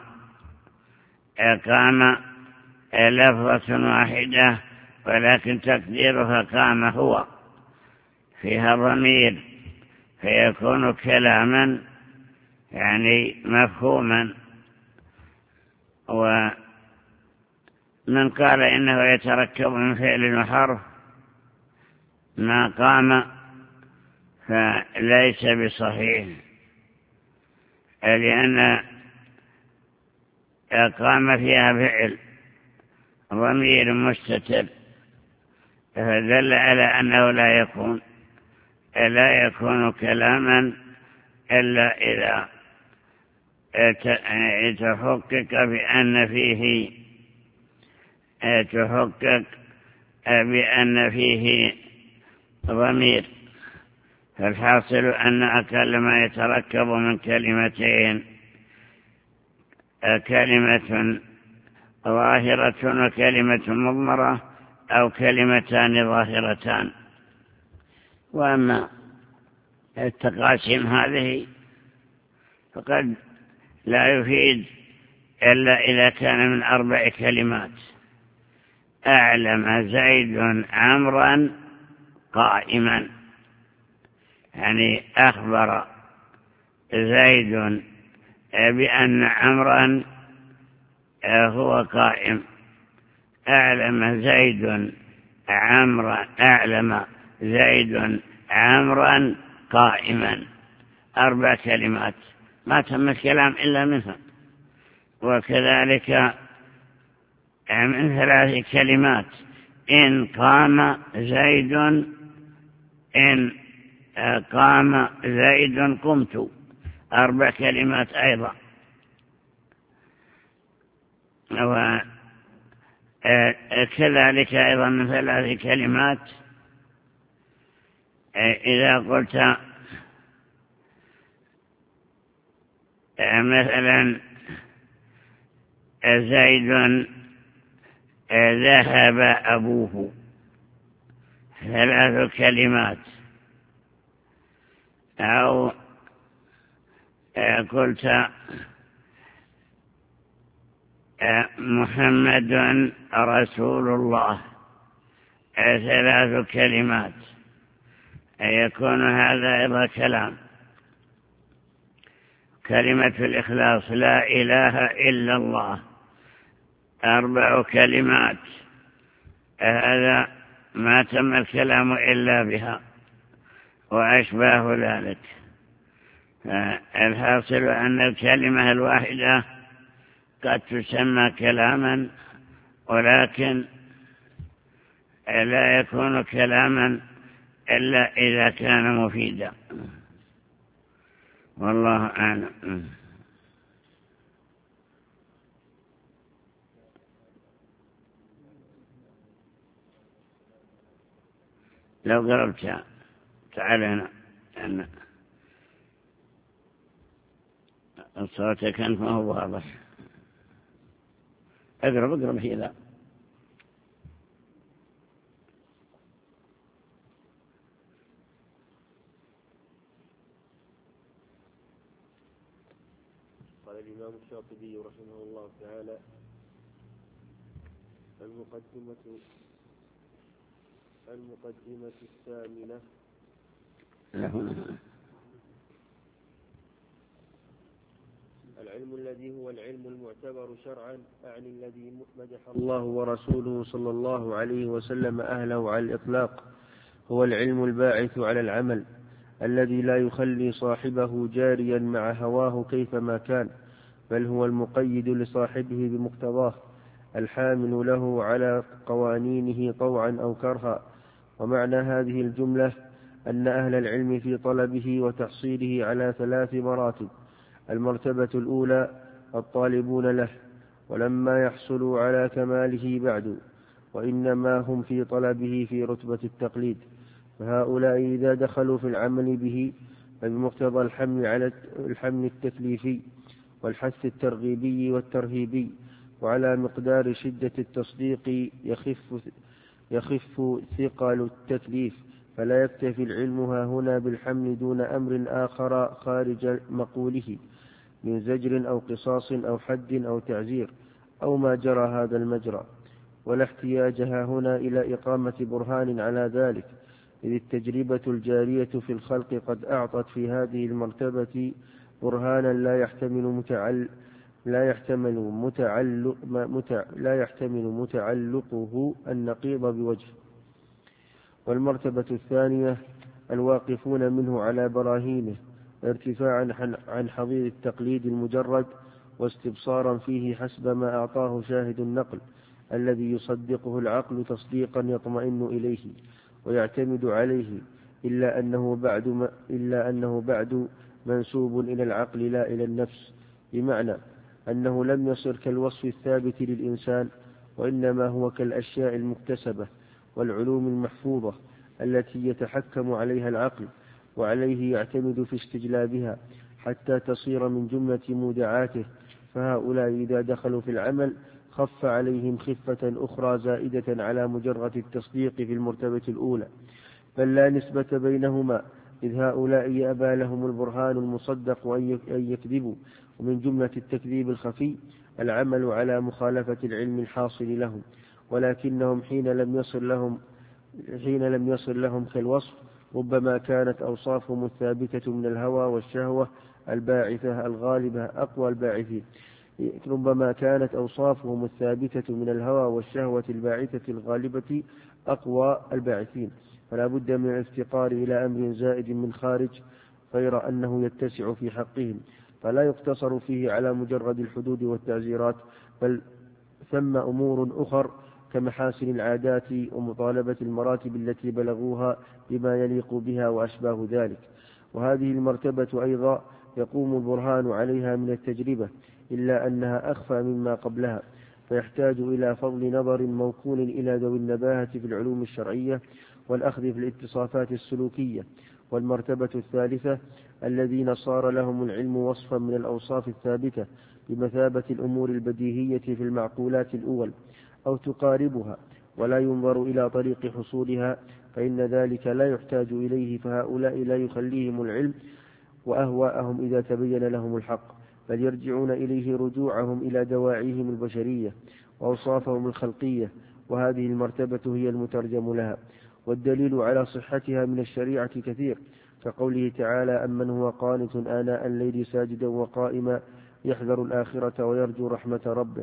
قام لفظة واحدة ولكن تقديرها قام هو، فيها ضمير، فيكون كلاما يعني مفهوما. ومن قال إنه يتركب من فعل وحرف ما قام فليس بصحيح، لأن قام فيها فعل ضمير مستتر، فدل على أنه لا يكون لا يكون كلاما إلا إذا تحقق بأن فيه تحقق بأن فيه ضمير. فالحاصل أن أقل ما يتركب من كلمتين كلمة ظاهرة وكلمة مضمرة أو كلمتان ظاهرتان. وأما التقاسيم هذه فقد لا يفيد إلا إذا كان من أربع كلمات: أعلم زيد عمرا قائما، يعني أخبر زيد بأن عمرا هو قائم. أعلم زيد عمرا أعلم زيد عمرا قائما، أربع كلمات ما تم الكلام إلا منها. وكذلك من ثلاث كلمات: إن قام زيد إن قام زيد قمت، أربع كلمات أيضا. وكذلك أيضا من ثلاث كلمات إذا قلت مثلا زيد ذهب أبوه، ثلاث كلمات. أو قلت محمد رسول الله، ثلاث كلمات، يكون هذا أيضا كلام. كلمة الإخلاص: لا إله إلا الله، أربع كلمات، هذا ما تم الكلام إلا بها، وأشباه ذلك. الحاصل أن الكلمة الواحدة قد تسمى كلاما، ولكن لا يكون كلاما إلا إذا كان مفيدا. والله أعلم. لو قربت تعال هنا، أن الصوت كان ما هو واضح. اقرب اقرب هي ذا. قال الإمام الشاطبي رحمه الله تعالى: المقدمة المقدمة الثامنة. العلم الذي هو العلم المعتبر شرعا، أعني الذي مدح الله ورسوله صلى الله عليه وسلم أهله على الإطلاق، هو العلم الباعث على العمل، الذي لا يخلي صاحبه جاريا مع هواه كيفما كان، بل هو المقيد لصاحبه بمقتضاه، الحامل له على قوانينه طوعا أو كرها. ومعنى هذه الجملة أن أهل العلم في طلبه وتحصيله على ثلاث مراتب: المرتبة الأولى الطالبون له، ولما يحصلوا على كماله بعد، وإنما هم في طلبه في رتبة التقليد. فهؤلاء إذا دخلوا في العمل به فبمقتضى الحمل على الحمل التكليفي والحث الترغيبي والترهيبي وعلى مقدار شدة التصديق يخف, يخف ثقل التكليف، فلا يكتفي العلم ها هنا بالحمل دون أمر آخر خارج مقوله من زجر أو قصاص أو حد أو تعزير أو ما جرى هذا المجرى، ولا احتياج ها هنا إلى إقامة برهان على ذلك، إذ التجربة الجارية في الخلق قد أعطت في هذه المرتبة برهانا لا يحتمل متعل لا يحتمل متعلق متع لا يحتمل متعلقه النقيض بوجه. والمرتبة الثانية الواقفون منه على براهينه ارتفاعا عن حضيض التقليد المجرد واستبصارا فيه حسب ما أعطاه شاهد النقل الذي يصدقه العقل تصديقا يطمئن إليه ويعتمد عليه، إلا أنه بعد, إلا أنه بعد منسوب إلى العقل لا إلى النفس، بمعنى أنه لم يصر كالوصف الثابت للإنسان، وإنما هو كالأشياء المكتسبة والعلوم المحفوظة التي يتحكم عليها العقل وعليه يعتمد في استجلابها حتى تصير من جملة مودعاته. فهؤلاء إذا دخلوا في العمل خف عليهم خفة أخرى زائدة على مجرد التصديق في المرتبة الأولى، بل لا نسبة بينهما، إذ هؤلاء يأبى لهم البرهان المصدق أن يكذبوا، ومن جملة التكذيب الخفي العمل على مخالفة العلم الحاصل لهم، ولكنهم حين لم يصل لهم حين لم يصل لهم كالوصف ربما كانت أوصافهم الثابتة من الهوى والشهوة الباعثة الغالبة أقوى الباعثين ربما كانت أوصافهم الثابتة من الهوى والشهوة الباعثة الغالبة أقوى الباعثين فلا بد من الافتقار إلى أمر زائد من خارج، غير أنه يتسع في حقهم، فلا يقتصر فيه على مجرد الحدود والتعزيرات، بل ثم أمور أخر كمحاسن العادات ومطالبة المراتب التي بلغوها بما يليق بها وأشباه ذلك. وهذه المرتبة أيضا يقوم البرهان عليها من التجربة، إلا أنها أخفى مما قبلها، فيحتاج إلى فضل نظر موكول إلى ذوي النباهة في العلوم الشرعية والأخذ في الاتصافات السلوكية. والمرتبة الثالثة الذين صار لهم العلم وصفا من الأوصاف الثابتة بمثابة الأمور البديهية في المعقولات الأول أو تقاربها، ولا ينظر إلى طريق حصولها، فإن ذلك لا يحتاج إليه، فهؤلاء لا يخليهم العلم وأهواءهم إذا تبين لهم الحق، بل يرجعون إليه رجوعهم إلى دواعيهم البشرية وأوصافهم الخلقية، وهذه المرتبة هي المترجم لها. والدليل على صحتها من الشريعة كثير، كقوله تعالى: أمن هو قانت آناء الليل ساجدا وقائما يحذر الآخرة ويرجو رحمة ربه.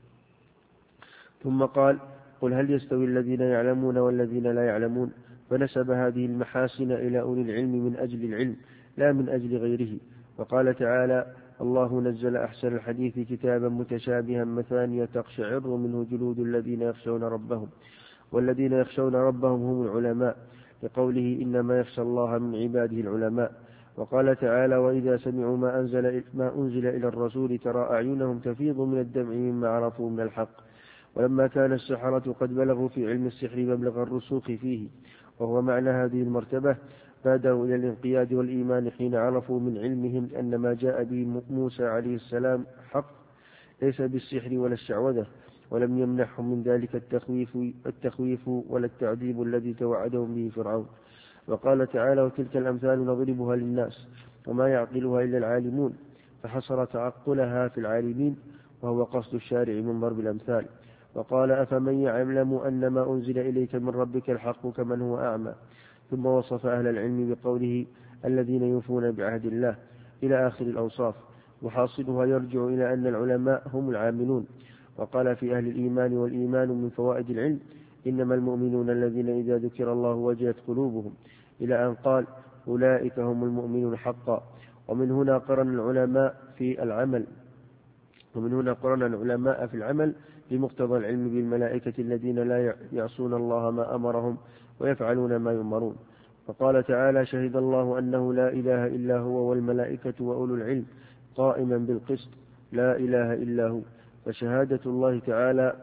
ثم قال: قل هل يستوي الذين يعلمون والذين لا يعلمون، فنسب هذه المحاسن إلى أولي العلم من أجل العلم لا من أجل غيره. وقال تعالى: الله نزل أحسن الحديث كتابا متشابها مثانية تقشعر منه جلود الذين يخشون ربهم، والذين يخشون ربهم هم العلماء، لقوله: إنما يخشى الله من عباده العلماء. وقال تعالى: وإذا سمعوا ما أنزل, ما أنزل إلى الرسول ترى أعينهم تفيض من الدمع مما عرفوا من الحق. ولما كان السحرة قد بلغوا في علم السحر مبلغ الرسوخ فيه، وهو معنى هذه المرتبة، بادروا إلى الانقياد والإيمان حين عرفوا من علمهم أن ما جاء به موسى عليه السلام حق ليس بالسحر ولا الشعوذة، ولم يمنحهم من ذلك التخويف, التخويف ولا التعذيب الذي توعدهم به فرعون. وقال تعالى: وتلك الأمثال نضربها للناس وما يعقلها إلا العالمون، فحصر تعقلها في العالمين، وهو قصد الشارع من ضرب الأمثال. وقال: أفمن يعلم أن ما أنزل إليك من ربك الحق كمن هو أعمى. ثم وصف أهل العلم بقوله: الذين يوفون بعهد الله، إلى آخر الأوصاف، وحاصلها يرجع إلى أن العلماء هم العاملون. وقال في أهل الإيمان: والإيمان من فوائد العلم إنما المؤمنون الذين إذا ذكر الله وجلت قلوبهم، إلى أن قال: أولئك هم المؤمنون حقا. ومن هنا قرن العلماء في العمل ومن هنا قرن العلماء في العمل بمقتضى العلم بالملائكة الذين لا يعصون الله ما أمرهم ويفعلون ما يؤمرون. فقال تعالى: شهد الله أنه لا إله إلا هو والملائكة وأولو العلم قائما بالقسط لا إله إلا هو. فشهادة الله تعالى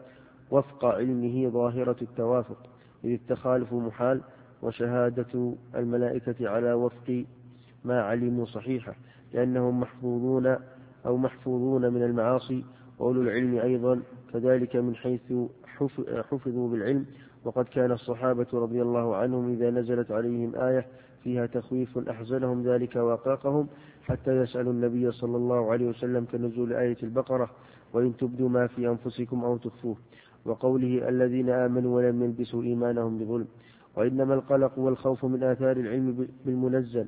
وفق علمه ظاهرة التوافق، إذ التخالف محال، وشهادة الملائكة على وفق ما علموا صحيحة، لأنهم محفوظون أو محفوظون من المعاصي، وأولو العلم أيضا كذلك من حيث حفظوا بالعلم. وقد كان الصحابة رضي الله عنهم إذا نزلت عليهم آية فيها تخويف أحزنهم ذلك واقاقهم، حتى يسألوا النبي صلى الله عليه وسلم كنزول آية البقرة: وإن تبدوا ما في أنفسكم أو تخفوه، وقوله: الذين آمنوا ولم يلبسوا إيمانهم بظلم. وإنما القلق والخوف من آثار العلم بالمنزل،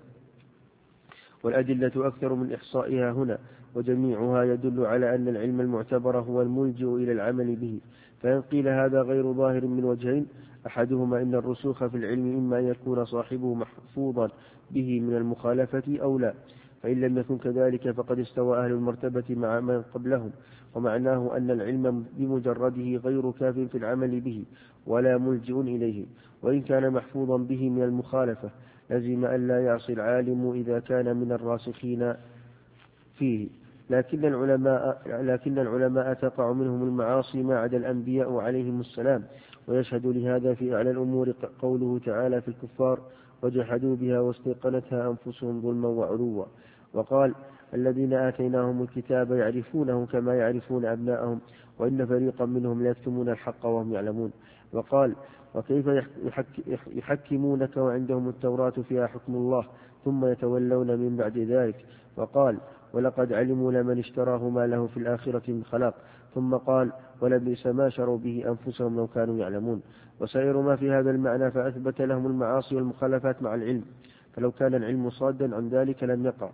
والأدلة أكثر من إحصائها هنا، وجميعها يدل على أن العلم المعتبر هو الملجئ إلى العمل به. فإن قيل هذا غير ظاهر من وجهين: أحدهما أن الرسوخ في العلم إما أن يكون صاحبه محفوظا به من المخالفة أو لا، فإن لم يكن كذلك فقد استوى أهل المرتبة مع من قبلهم، ومعناه أن العلم بمجرده غير كاف في العمل به ولا ملجئ إليه. وإن كان محفوظا به من المخالفة لزم أن لا يعصي العالم إذا كان من الراسخين فيه. لكن العلماء, لكن العلماء تقع منهم المعاصي ما عدا الأنبياء عليهم السلام، ويشهد لهذا في أعلى الأمور قوله تعالى في الكفار: وجحدوا بها واستيقنتها أنفسهم ظلما وعلوا. وقال: الذين آتيناهم الكتاب يعرفونه كما يعرفون أبناءهم وإن فريقا منهم ليكتمون الحق وهم يعلمون. وقال: وكيف يحكمونك وعندهم التوراة فيها حكم الله ثم يتولون من بعد ذلك. وقال: ولقد علموا لمن اشتراه ما له في الآخرة من خلاق. ثم قال: ولبئس ما شروا به أنفسهم لو كانوا يعلمون. وسائر ما في هذا المعنى فأثبت لهم المعاصي والمخالفات مع العلم، فلو كان العلم صادا عن ذلك لم يقع.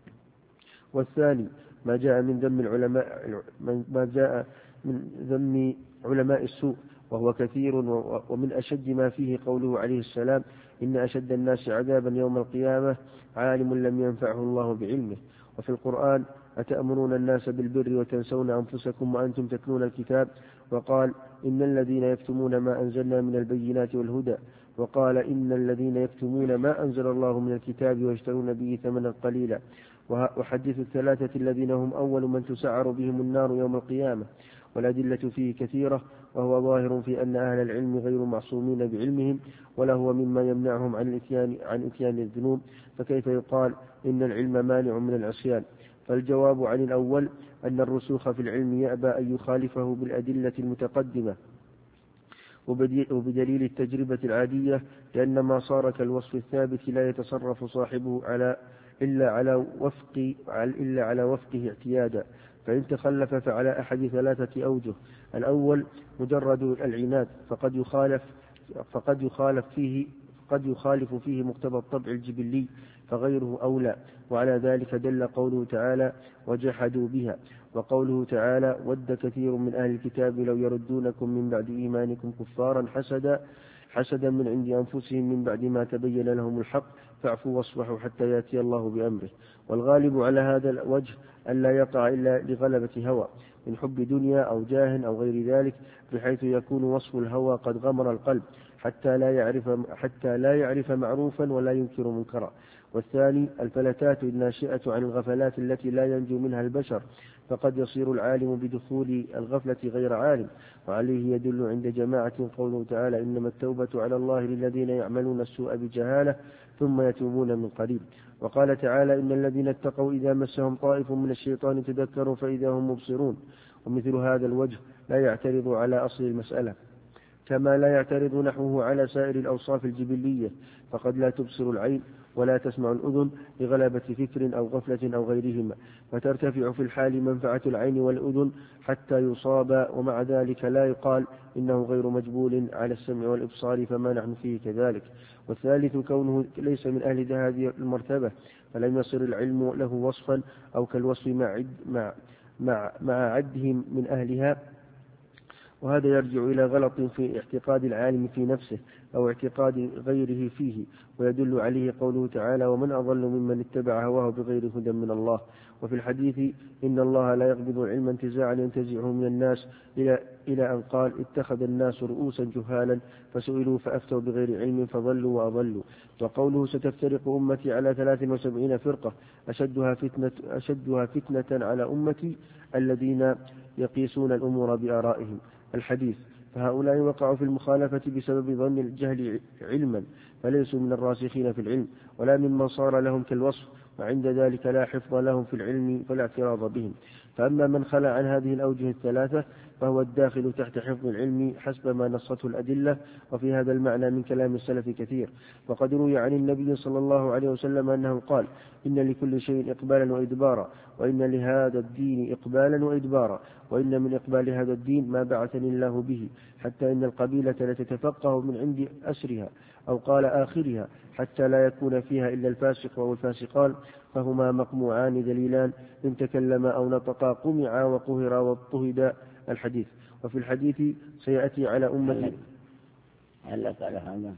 والثاني ما جاء من ذم العلماء ما جاء من ذم علماء السوء، وهو كثير، ومن أشد ما فيه قوله عليه السلام: إن أشد الناس عذابا يوم القيامة عالم لم ينفعه الله بعلمه. وفي القرآن: أتأمرون الناس بالبر وتنسون أنفسكم وأنتم تتلون الكتاب. وقال: إن الذين يكتمون ما أنزلنا من البينات والهدى. وقال: إن الذين يكتمون ما أنزل الله من الكتاب ويشترون به ثمنا قليلا. وحدث الثلاثة الذين هم أول من تسعر بهم النار يوم القيامة. والأدلة فيه كثيرة، وهو ظاهر في أن أهل العلم غير معصومين بعلمهم، ولا هو مما يمنعهم عن الإتيان, عن إتيان الذنوب، فكيف يقال إن العلم مانع من العصيان؟ فالجواب عن الأول أن الرسوخ في العلم يأبى أن يخالفه بالأدلة المتقدمة وبدليل التجربة العادية، لأن ما صار كالوصف الثابت لا يتصرف صاحبه على إلا على وفق إلا على وفقه اعتيادا. فإن تخلف فعلى أحد ثلاثة أوجه: الأول مجرد العناد، فقد يخالف فقد يخالف فيه قد يخالف فيه مقتضى الطبع الجبلي، فغيره أولى. وعلى ذلك دل قوله تعالى: وجحدوا بها، وقوله تعالى: ود كثير من أهل الكتاب لو يردونكم من بعد إيمانكم كفارا حسدا حسدا من عند أنفسهم من بعد ما تبين لهم الحق فاعفوا واصفحوا حتى يأتي الله بأمره. والغالب على هذا الوجه أن لا يقع إلا لغلبة هوى من حب دنيا أو جاه أو غير ذلك، بحيث يكون وصف الهوى قد غمر القلب حتى لا يعرف حتى لا يعرف معروفا ولا ينكر منكرا. والثاني الفلتات الناشئة عن الغفلات التي لا ينجو منها البشر، فقد يصير العالم بدخول الغفلة غير عالم. وعليه يدل عند جماعة قوله تعالى: إنما التوبة على الله للذين يعملون السوء بجهالة ثم يتوبون من قريب. وقال تعالى: إن الذين اتقوا إذا مسهم طائف من الشيطان تذكروا فإذا هم مبصرون. ومثل هذا الوجه لا يعترض على أصل المسألة، كما لا يعترض نحوه على سائر الأوصاف الجبلية، فقد لا تبصر العين ولا تسمع الأذن لغلبة فكر أو غفلة أو غيرهما، فترتفع في الحال منفعة العين والأذن حتى يصاب، ومع ذلك لا يقال إنه غير مجبول على السمع والإبصار، فما نحن فيه كذلك. والثالث كونه ليس من أهل هذه المرتبة، فلم يصر العلم له وصفا أو كالوصف مع, عد مع, مع, مع عدهم من أهلها، وهذا يرجع إلى غلط في اعتقاد العالم في نفسه أو اعتقاد غيره فيه، ويدل عليه قوله تعالى: ومن أضل ممن اتبع هواه بغير هدى من الله. وفي الحديث: إن الله لا يقبض العلم انتزاعا ينتزعه من الناس، إلى, إلى أن قال: اتخذ الناس رؤوسا جهالا فسئلوا فأفتوا بغير علم فضلوا وأضلوا. وقوله: ستفترق أمتي على ثلاث وسبعين فرقة أشدها فتنة, أشدها فتنة على أمتي الذين يقيسون الأمور بآرائهم. الحديث. فهؤلاء وقعوا في المخالفة بسبب ظن الجهل علما، فليسوا من الراسخين في العلم ولا ممن صار لهم كالوصف، وعند ذلك لا حفظ لهم في العلم فلا اعتراض بهم. فأما من خلى عن هذه الأوجه الثلاثة فهو الداخل تحت حفظ العلم حسب ما نصته الأدلة، وفي هذا المعنى من كلام السلف كثير. وقد روي عن النبي صلى الله عليه وسلم أنه قال: إن لكل شيء إقبالا وإدبارا، وإن لهذا الدين إقبالا وإدبارا، وإن من إقبال هذا الدين ما بعثني الله به، حتى إن القبيلة لتتفقه من عند أسرها، أو قال آخرها، حتى لا يكون فيها إلا الفاسق أو الفاسقان، فهما مقموعان دليلان، إن تكلم أو نطقا قمعا وقهرا واضطهدا. الحديث. وفي الحديث سيأتي على أمة. هل قال هذا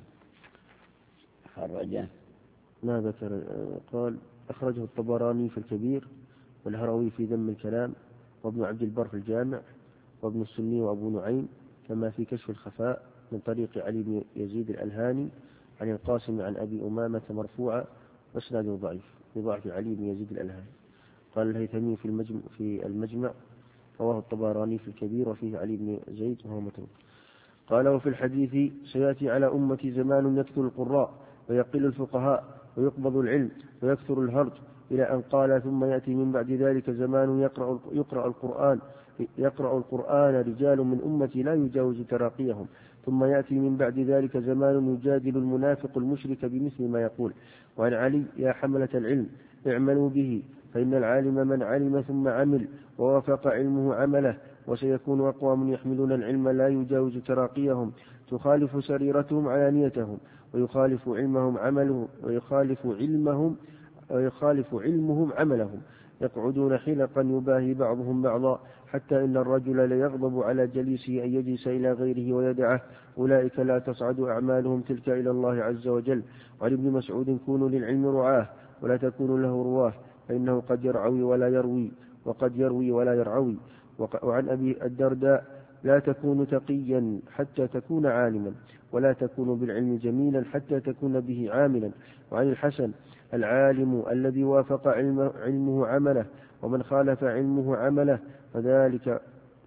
خرجه؟ ما ذكر. قال: أخرجه الطبراني في الكبير، والهروي في ذم الكلام، وابن عبد البر في الجامع، وابن السني وأبو نعيم، كما في كشف الخفاء من طريق علي بن يزيد الألهاني عن القاسم عن أبي أمامة مرفوعا، واسناده ضعيف بضعف علي بن يزيد الألهاني. قال الهيثمي في المجمع, في المجمع رواه الطبراني في الكبير وفيه علي بن زيد وهو متروك. قال: وفي الحديث سيأتي على أمتي زمان يكثر القراء ويقل الفقهاء ويقبض العلم ويكثر الهرج، إلى أن قال: ثم يأتي من بعد ذلك زمان يقرأ, يقرأ القرآن يقرأ القرآن رجال من أمتي لا يجاوز تراقيهم، ثم يأتي من بعد ذلك زمان يجادل المنافق المشرك بمثل ما يقول. وعن علي: يا حملة العلم اعملوا به، فإن العالم من علم ثم عمل ووافق علمه عمله، وسيكون أقوام يحملون العلم لا يجاوز تراقيهم، تخالف سريرتهم علانيتهم، ويخالف علمهم عمله ويخالف علمهم ويخالف علمهم عملهم، يقعدون حلقا يباهي بعضهم بعضا، حتى إن الرجل ليغضب على جليسه أن يجلس إلى غيره ويدعه، أولئك لا تصعد أعمالهم تلك إلى الله عز وجل. وعن ابن مسعود: كونوا للعلم رعاه ولا تكونوا له رواه، فإنه قد يرعوي ولا يروي، وقد يروي ولا يرعوي. وعن أبي الدرداء: لا تكون تقيا حتى تكون عالما، ولا تكون بالعلم جميلا حتى تكون به عاملا. وعن الحسن: العالم الذي وافق علمه, علمه عمله، ومن خالف علمه عمله فذلك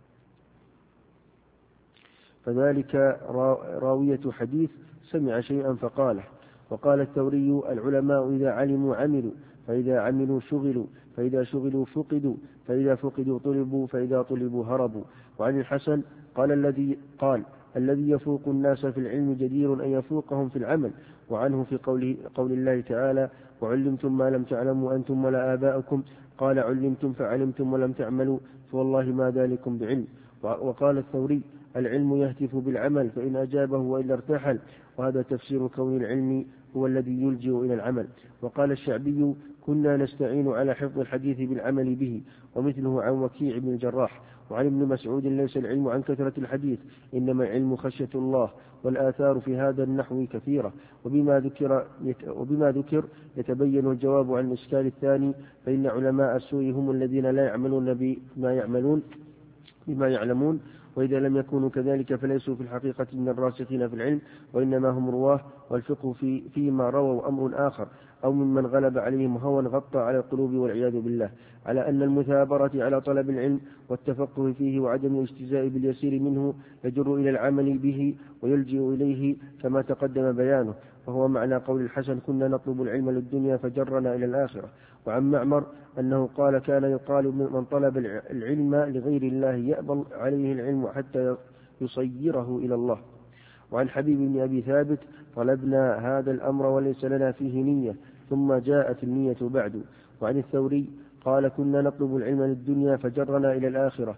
فذلك راوية حديث سمع شيئا فقاله. وقال الثوري: العلماء إذا علموا عملوا، فإذا عملوا شغلوا، فإذا شغلوا فقدوا، فإذا فقدوا طلبوا، فإذا طلبوا هربوا. وعن الحسن قال: الذي قال الذي يفوق الناس في العلم جدير أن يفوقهم في العمل. وعنه في قوله قول الله تعالى: وعلمتم ما لم تعلموا أنتم ولا آباؤكم، قال: علمتم فعلمتم ولم تعملوا، فوالله ما ذلكم بعلم. وقال الثوري: العلم يهتف بالعمل، فإن أجابه وإلا ارتحل، وهذا تفسير كون العلم هو الذي يلجئ إلى العمل. وقال الشعبي: كنا نستعين على حفظ الحديث بالعمل به، ومثله عن وكيع بن الجراح. وعن ابن مسعود: ليس العلم عن كثرة الحديث، إنما العلم خشية الله. والآثار في هذا النحو كثيرة، وبما ذكر, وبما ذكر يتبين الجواب عن الإشكال الثاني، فإن علماء السوء هم الذين لا يعملون بما يعملون بما يعلمون، وإذا لم يكونوا كذلك فليسوا في الحقيقة من الراسخين في العلم، وإنما هم رواه، والفقه في فيما رووا أمر آخر، أو ممن غلب عليهم هوى غطى على القلوب والعياذ بالله. على أن المثابرة على طلب العلم والتفقه فيه وعدم الاجتزاء باليسير منه يجر إلى العمل به ويلجئ إليه كما تقدم بيانه، وهو معنى قول الحسن: كنا نطلب العلم للدنيا فجرنا إلى الآخرة. وعن معمر أنه قال: كان يقال من طلب العلم لغير الله يأبى عليه العلم حتى يصيره إلى الله. وعن حبيب بن أبي ثابت: طلبنا هذا الأمر وليس لنا فيه نية، ثم جاءت النية بعد. وعن الثوري قال: كنا نطلب العلم للدنيا فجرنا إلى الآخرة،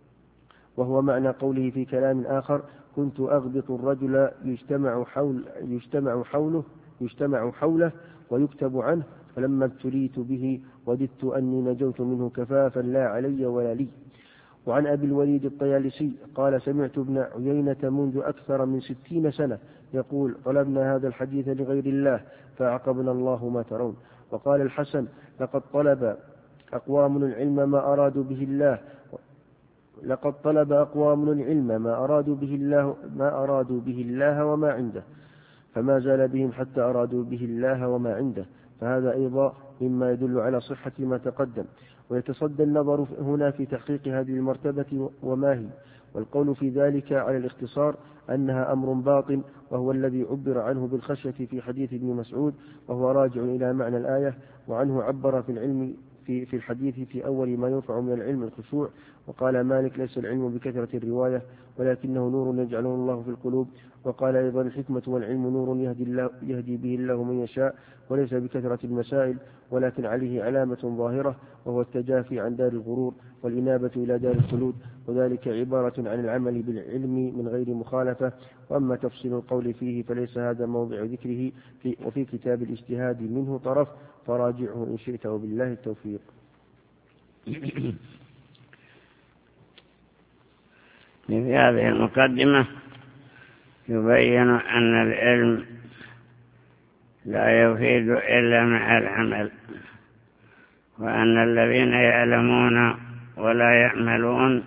وهو معنى قوله في كلام آخر: كنت أغبط الرجل يجتمع, حول يجتمع حوله يجتمع حوله ويكتب عنه، فلما ابتليت به وددت أني نجوت منه كفافا لا علي ولا لي. وعن أبي الوليد الطيالسي قال: سمعت ابن عيينة منذ أكثر من ستين سنة يقول: طلبنا هذا الحديث لغير الله فأعقبنا الله ما ترون. وقال الحسن: لقد طلب أقوام العلم ما أرادوا به الله لقد طلب أقوام العلم ما أرادوا به الله ما أرادوا به الله وما عنده، فما زال بهم حتى أرادوا به الله وما عنده، فهذا أيضا مما يدل على صحة ما تقدم. ويتصدى النظر هنا في تحقيق هذه المرتبة وما هي، والقول في ذلك على الاختصار أنها أمر باطن، وهو الذي عبر عنه بالخشية في حديث ابن مسعود، وهو راجع إلى معنى الآية. وعنه عبر في العلم في, في الحديث في أول ما يرفع من العلم الخشوع. وقال مالك: ليس العلم بكثرة الرواية، ولكنه نور يجعله الله في القلوب. وقال أيضا: الحكمة والعلم نور يهدي, الله يهدي به الله من يشاء، وليس بكثرة المسائل، ولكن عليه علامة ظاهرة، وهو التجافي عن دار الغرور والإنابة إلى دار الخلود، وذلك عبارة عن العمل بالعلم من غير مخالفة. وأما تفصيل القول فيه فليس هذا موضع ذكره، في وفي كتاب الاجتهاد منه طرف، فراجعه إن شئت، وبالله التوفيق. في هذه المقدمة يبين أن العلم لا يفيد إلا مع العمل، وأن الذين يعلمون ولا يعملون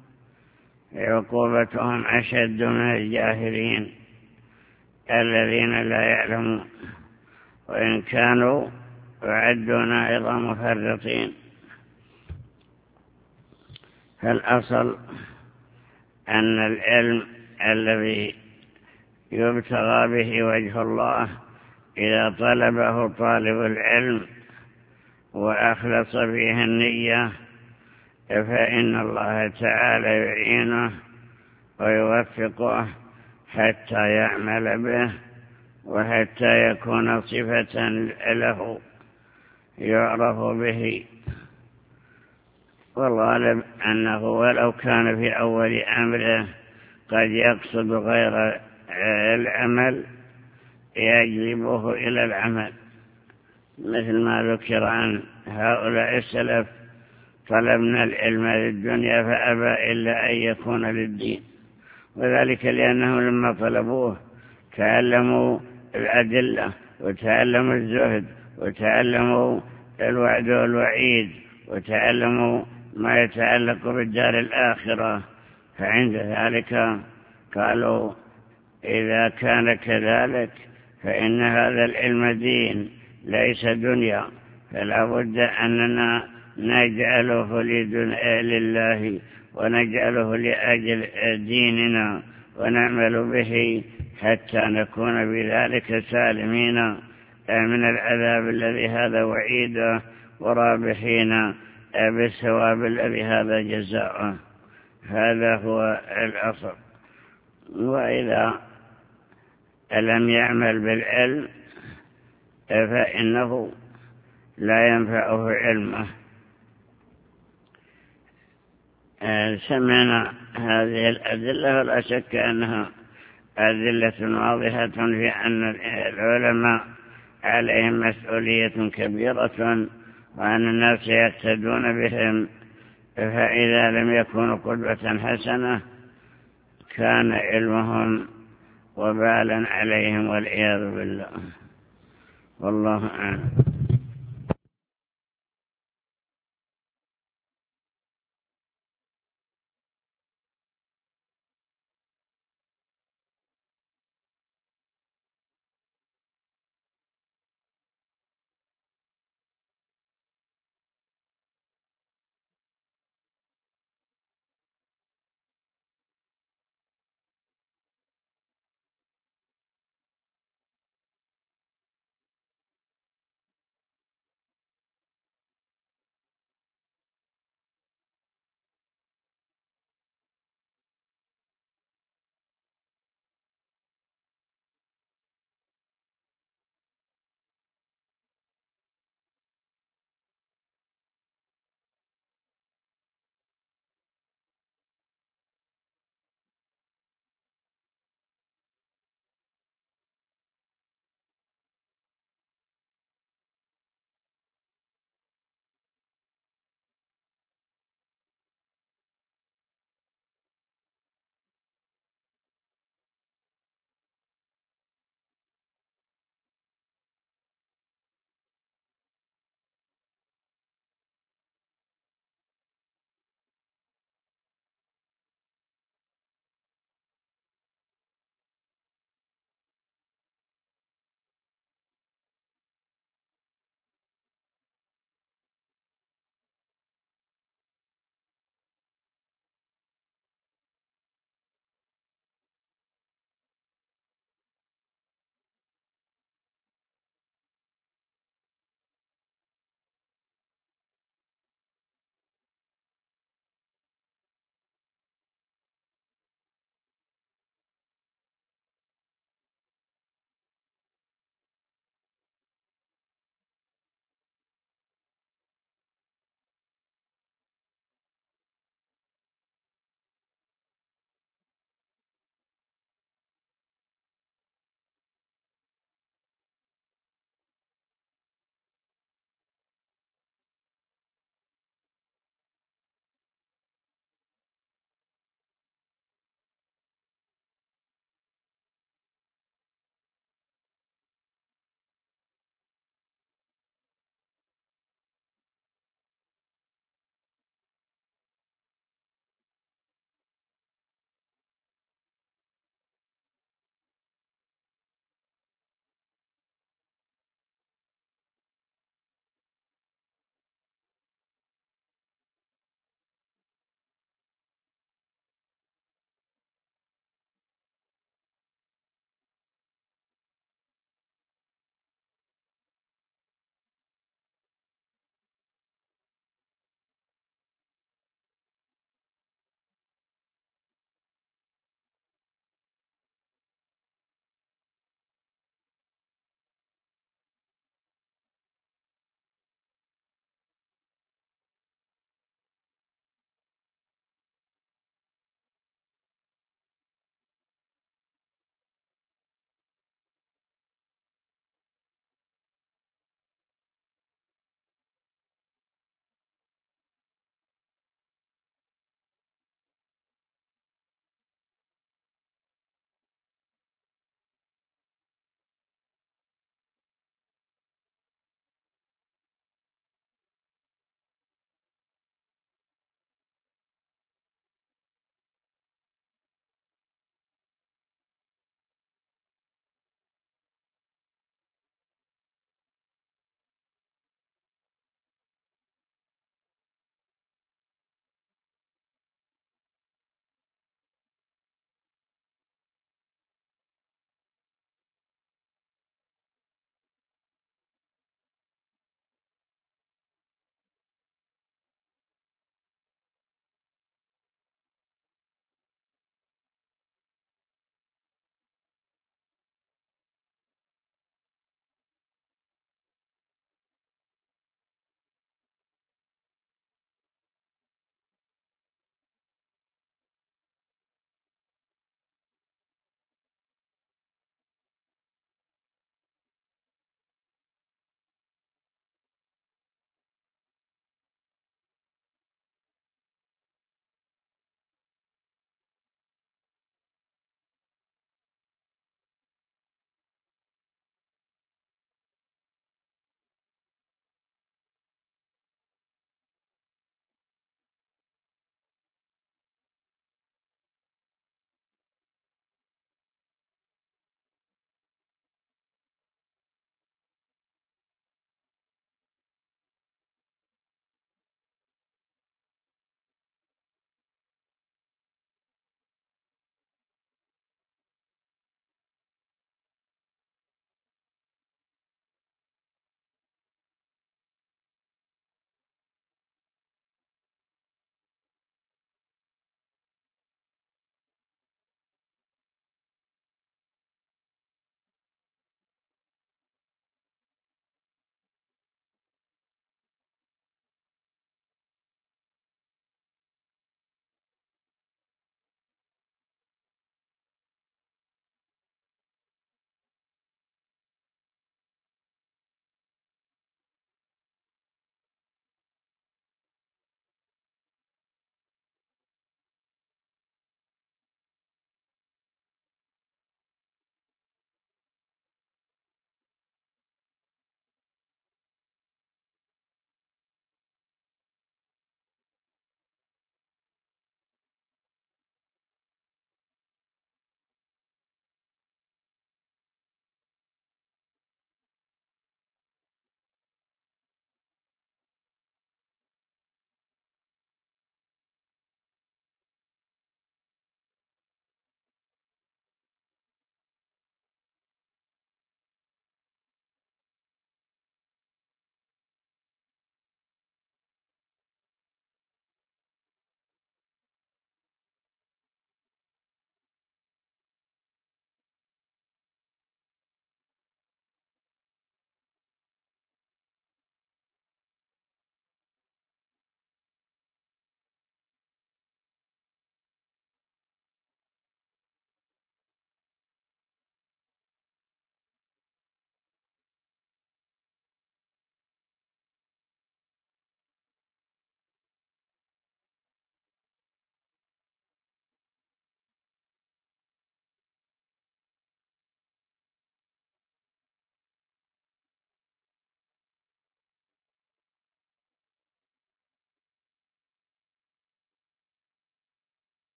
عقوبتهم أشد من الجاهلين الذين لا يعلمون، وإن كانوا يعدون أيضا مفرطين. فالأصل أن العلم الذي يبتغى به وجه الله إذا طلبه طالب العلم وأخلص فيه النية فإن الله تعالى يعينه ويوفقه حتى يعمل به، وحتى يكون صفة له يعرف به. والغالب أنه ولو كان في أول أمره قد يقصد غير العمل يجلبه إلى العمل، مثل ما ذكر عن هؤلاء السلف: طلبنا العلم للدنيا فأبى إلا أن يكون للدين. وذلك لأنهم لما طلبوه تعلموا الأدلة، وتعلموا الزهد، وتعلموا الوعد والوعيد، وتعلموا ما يتعلق بالدار الآخرة. فعند ذلك قالوا: إذا كان كذلك فإن هذا العلم دين ليس دنيا، فلا بد أننا نجعله لله ونجعله لأجل ديننا ونعمل به حتى نكون بذلك سالمين من العذاب الذي هذا وعيده، ورابحين بالثواب الذي هذا جزاؤه. هذا هو الأصل. وإذا لم يعمل بالعلم فإنه لا ينفعه علمه. سمعنا هذه الأدلة، ولا شك أنها أدلة واضحة في أن العلماء عليهم مسؤولية كبيرة، وأن الناس يقتدون بهم، فإذا لم يكونوا قدوة حسنة كان علمهم وبالا عليهم والعياذ بالله. والله أعلم.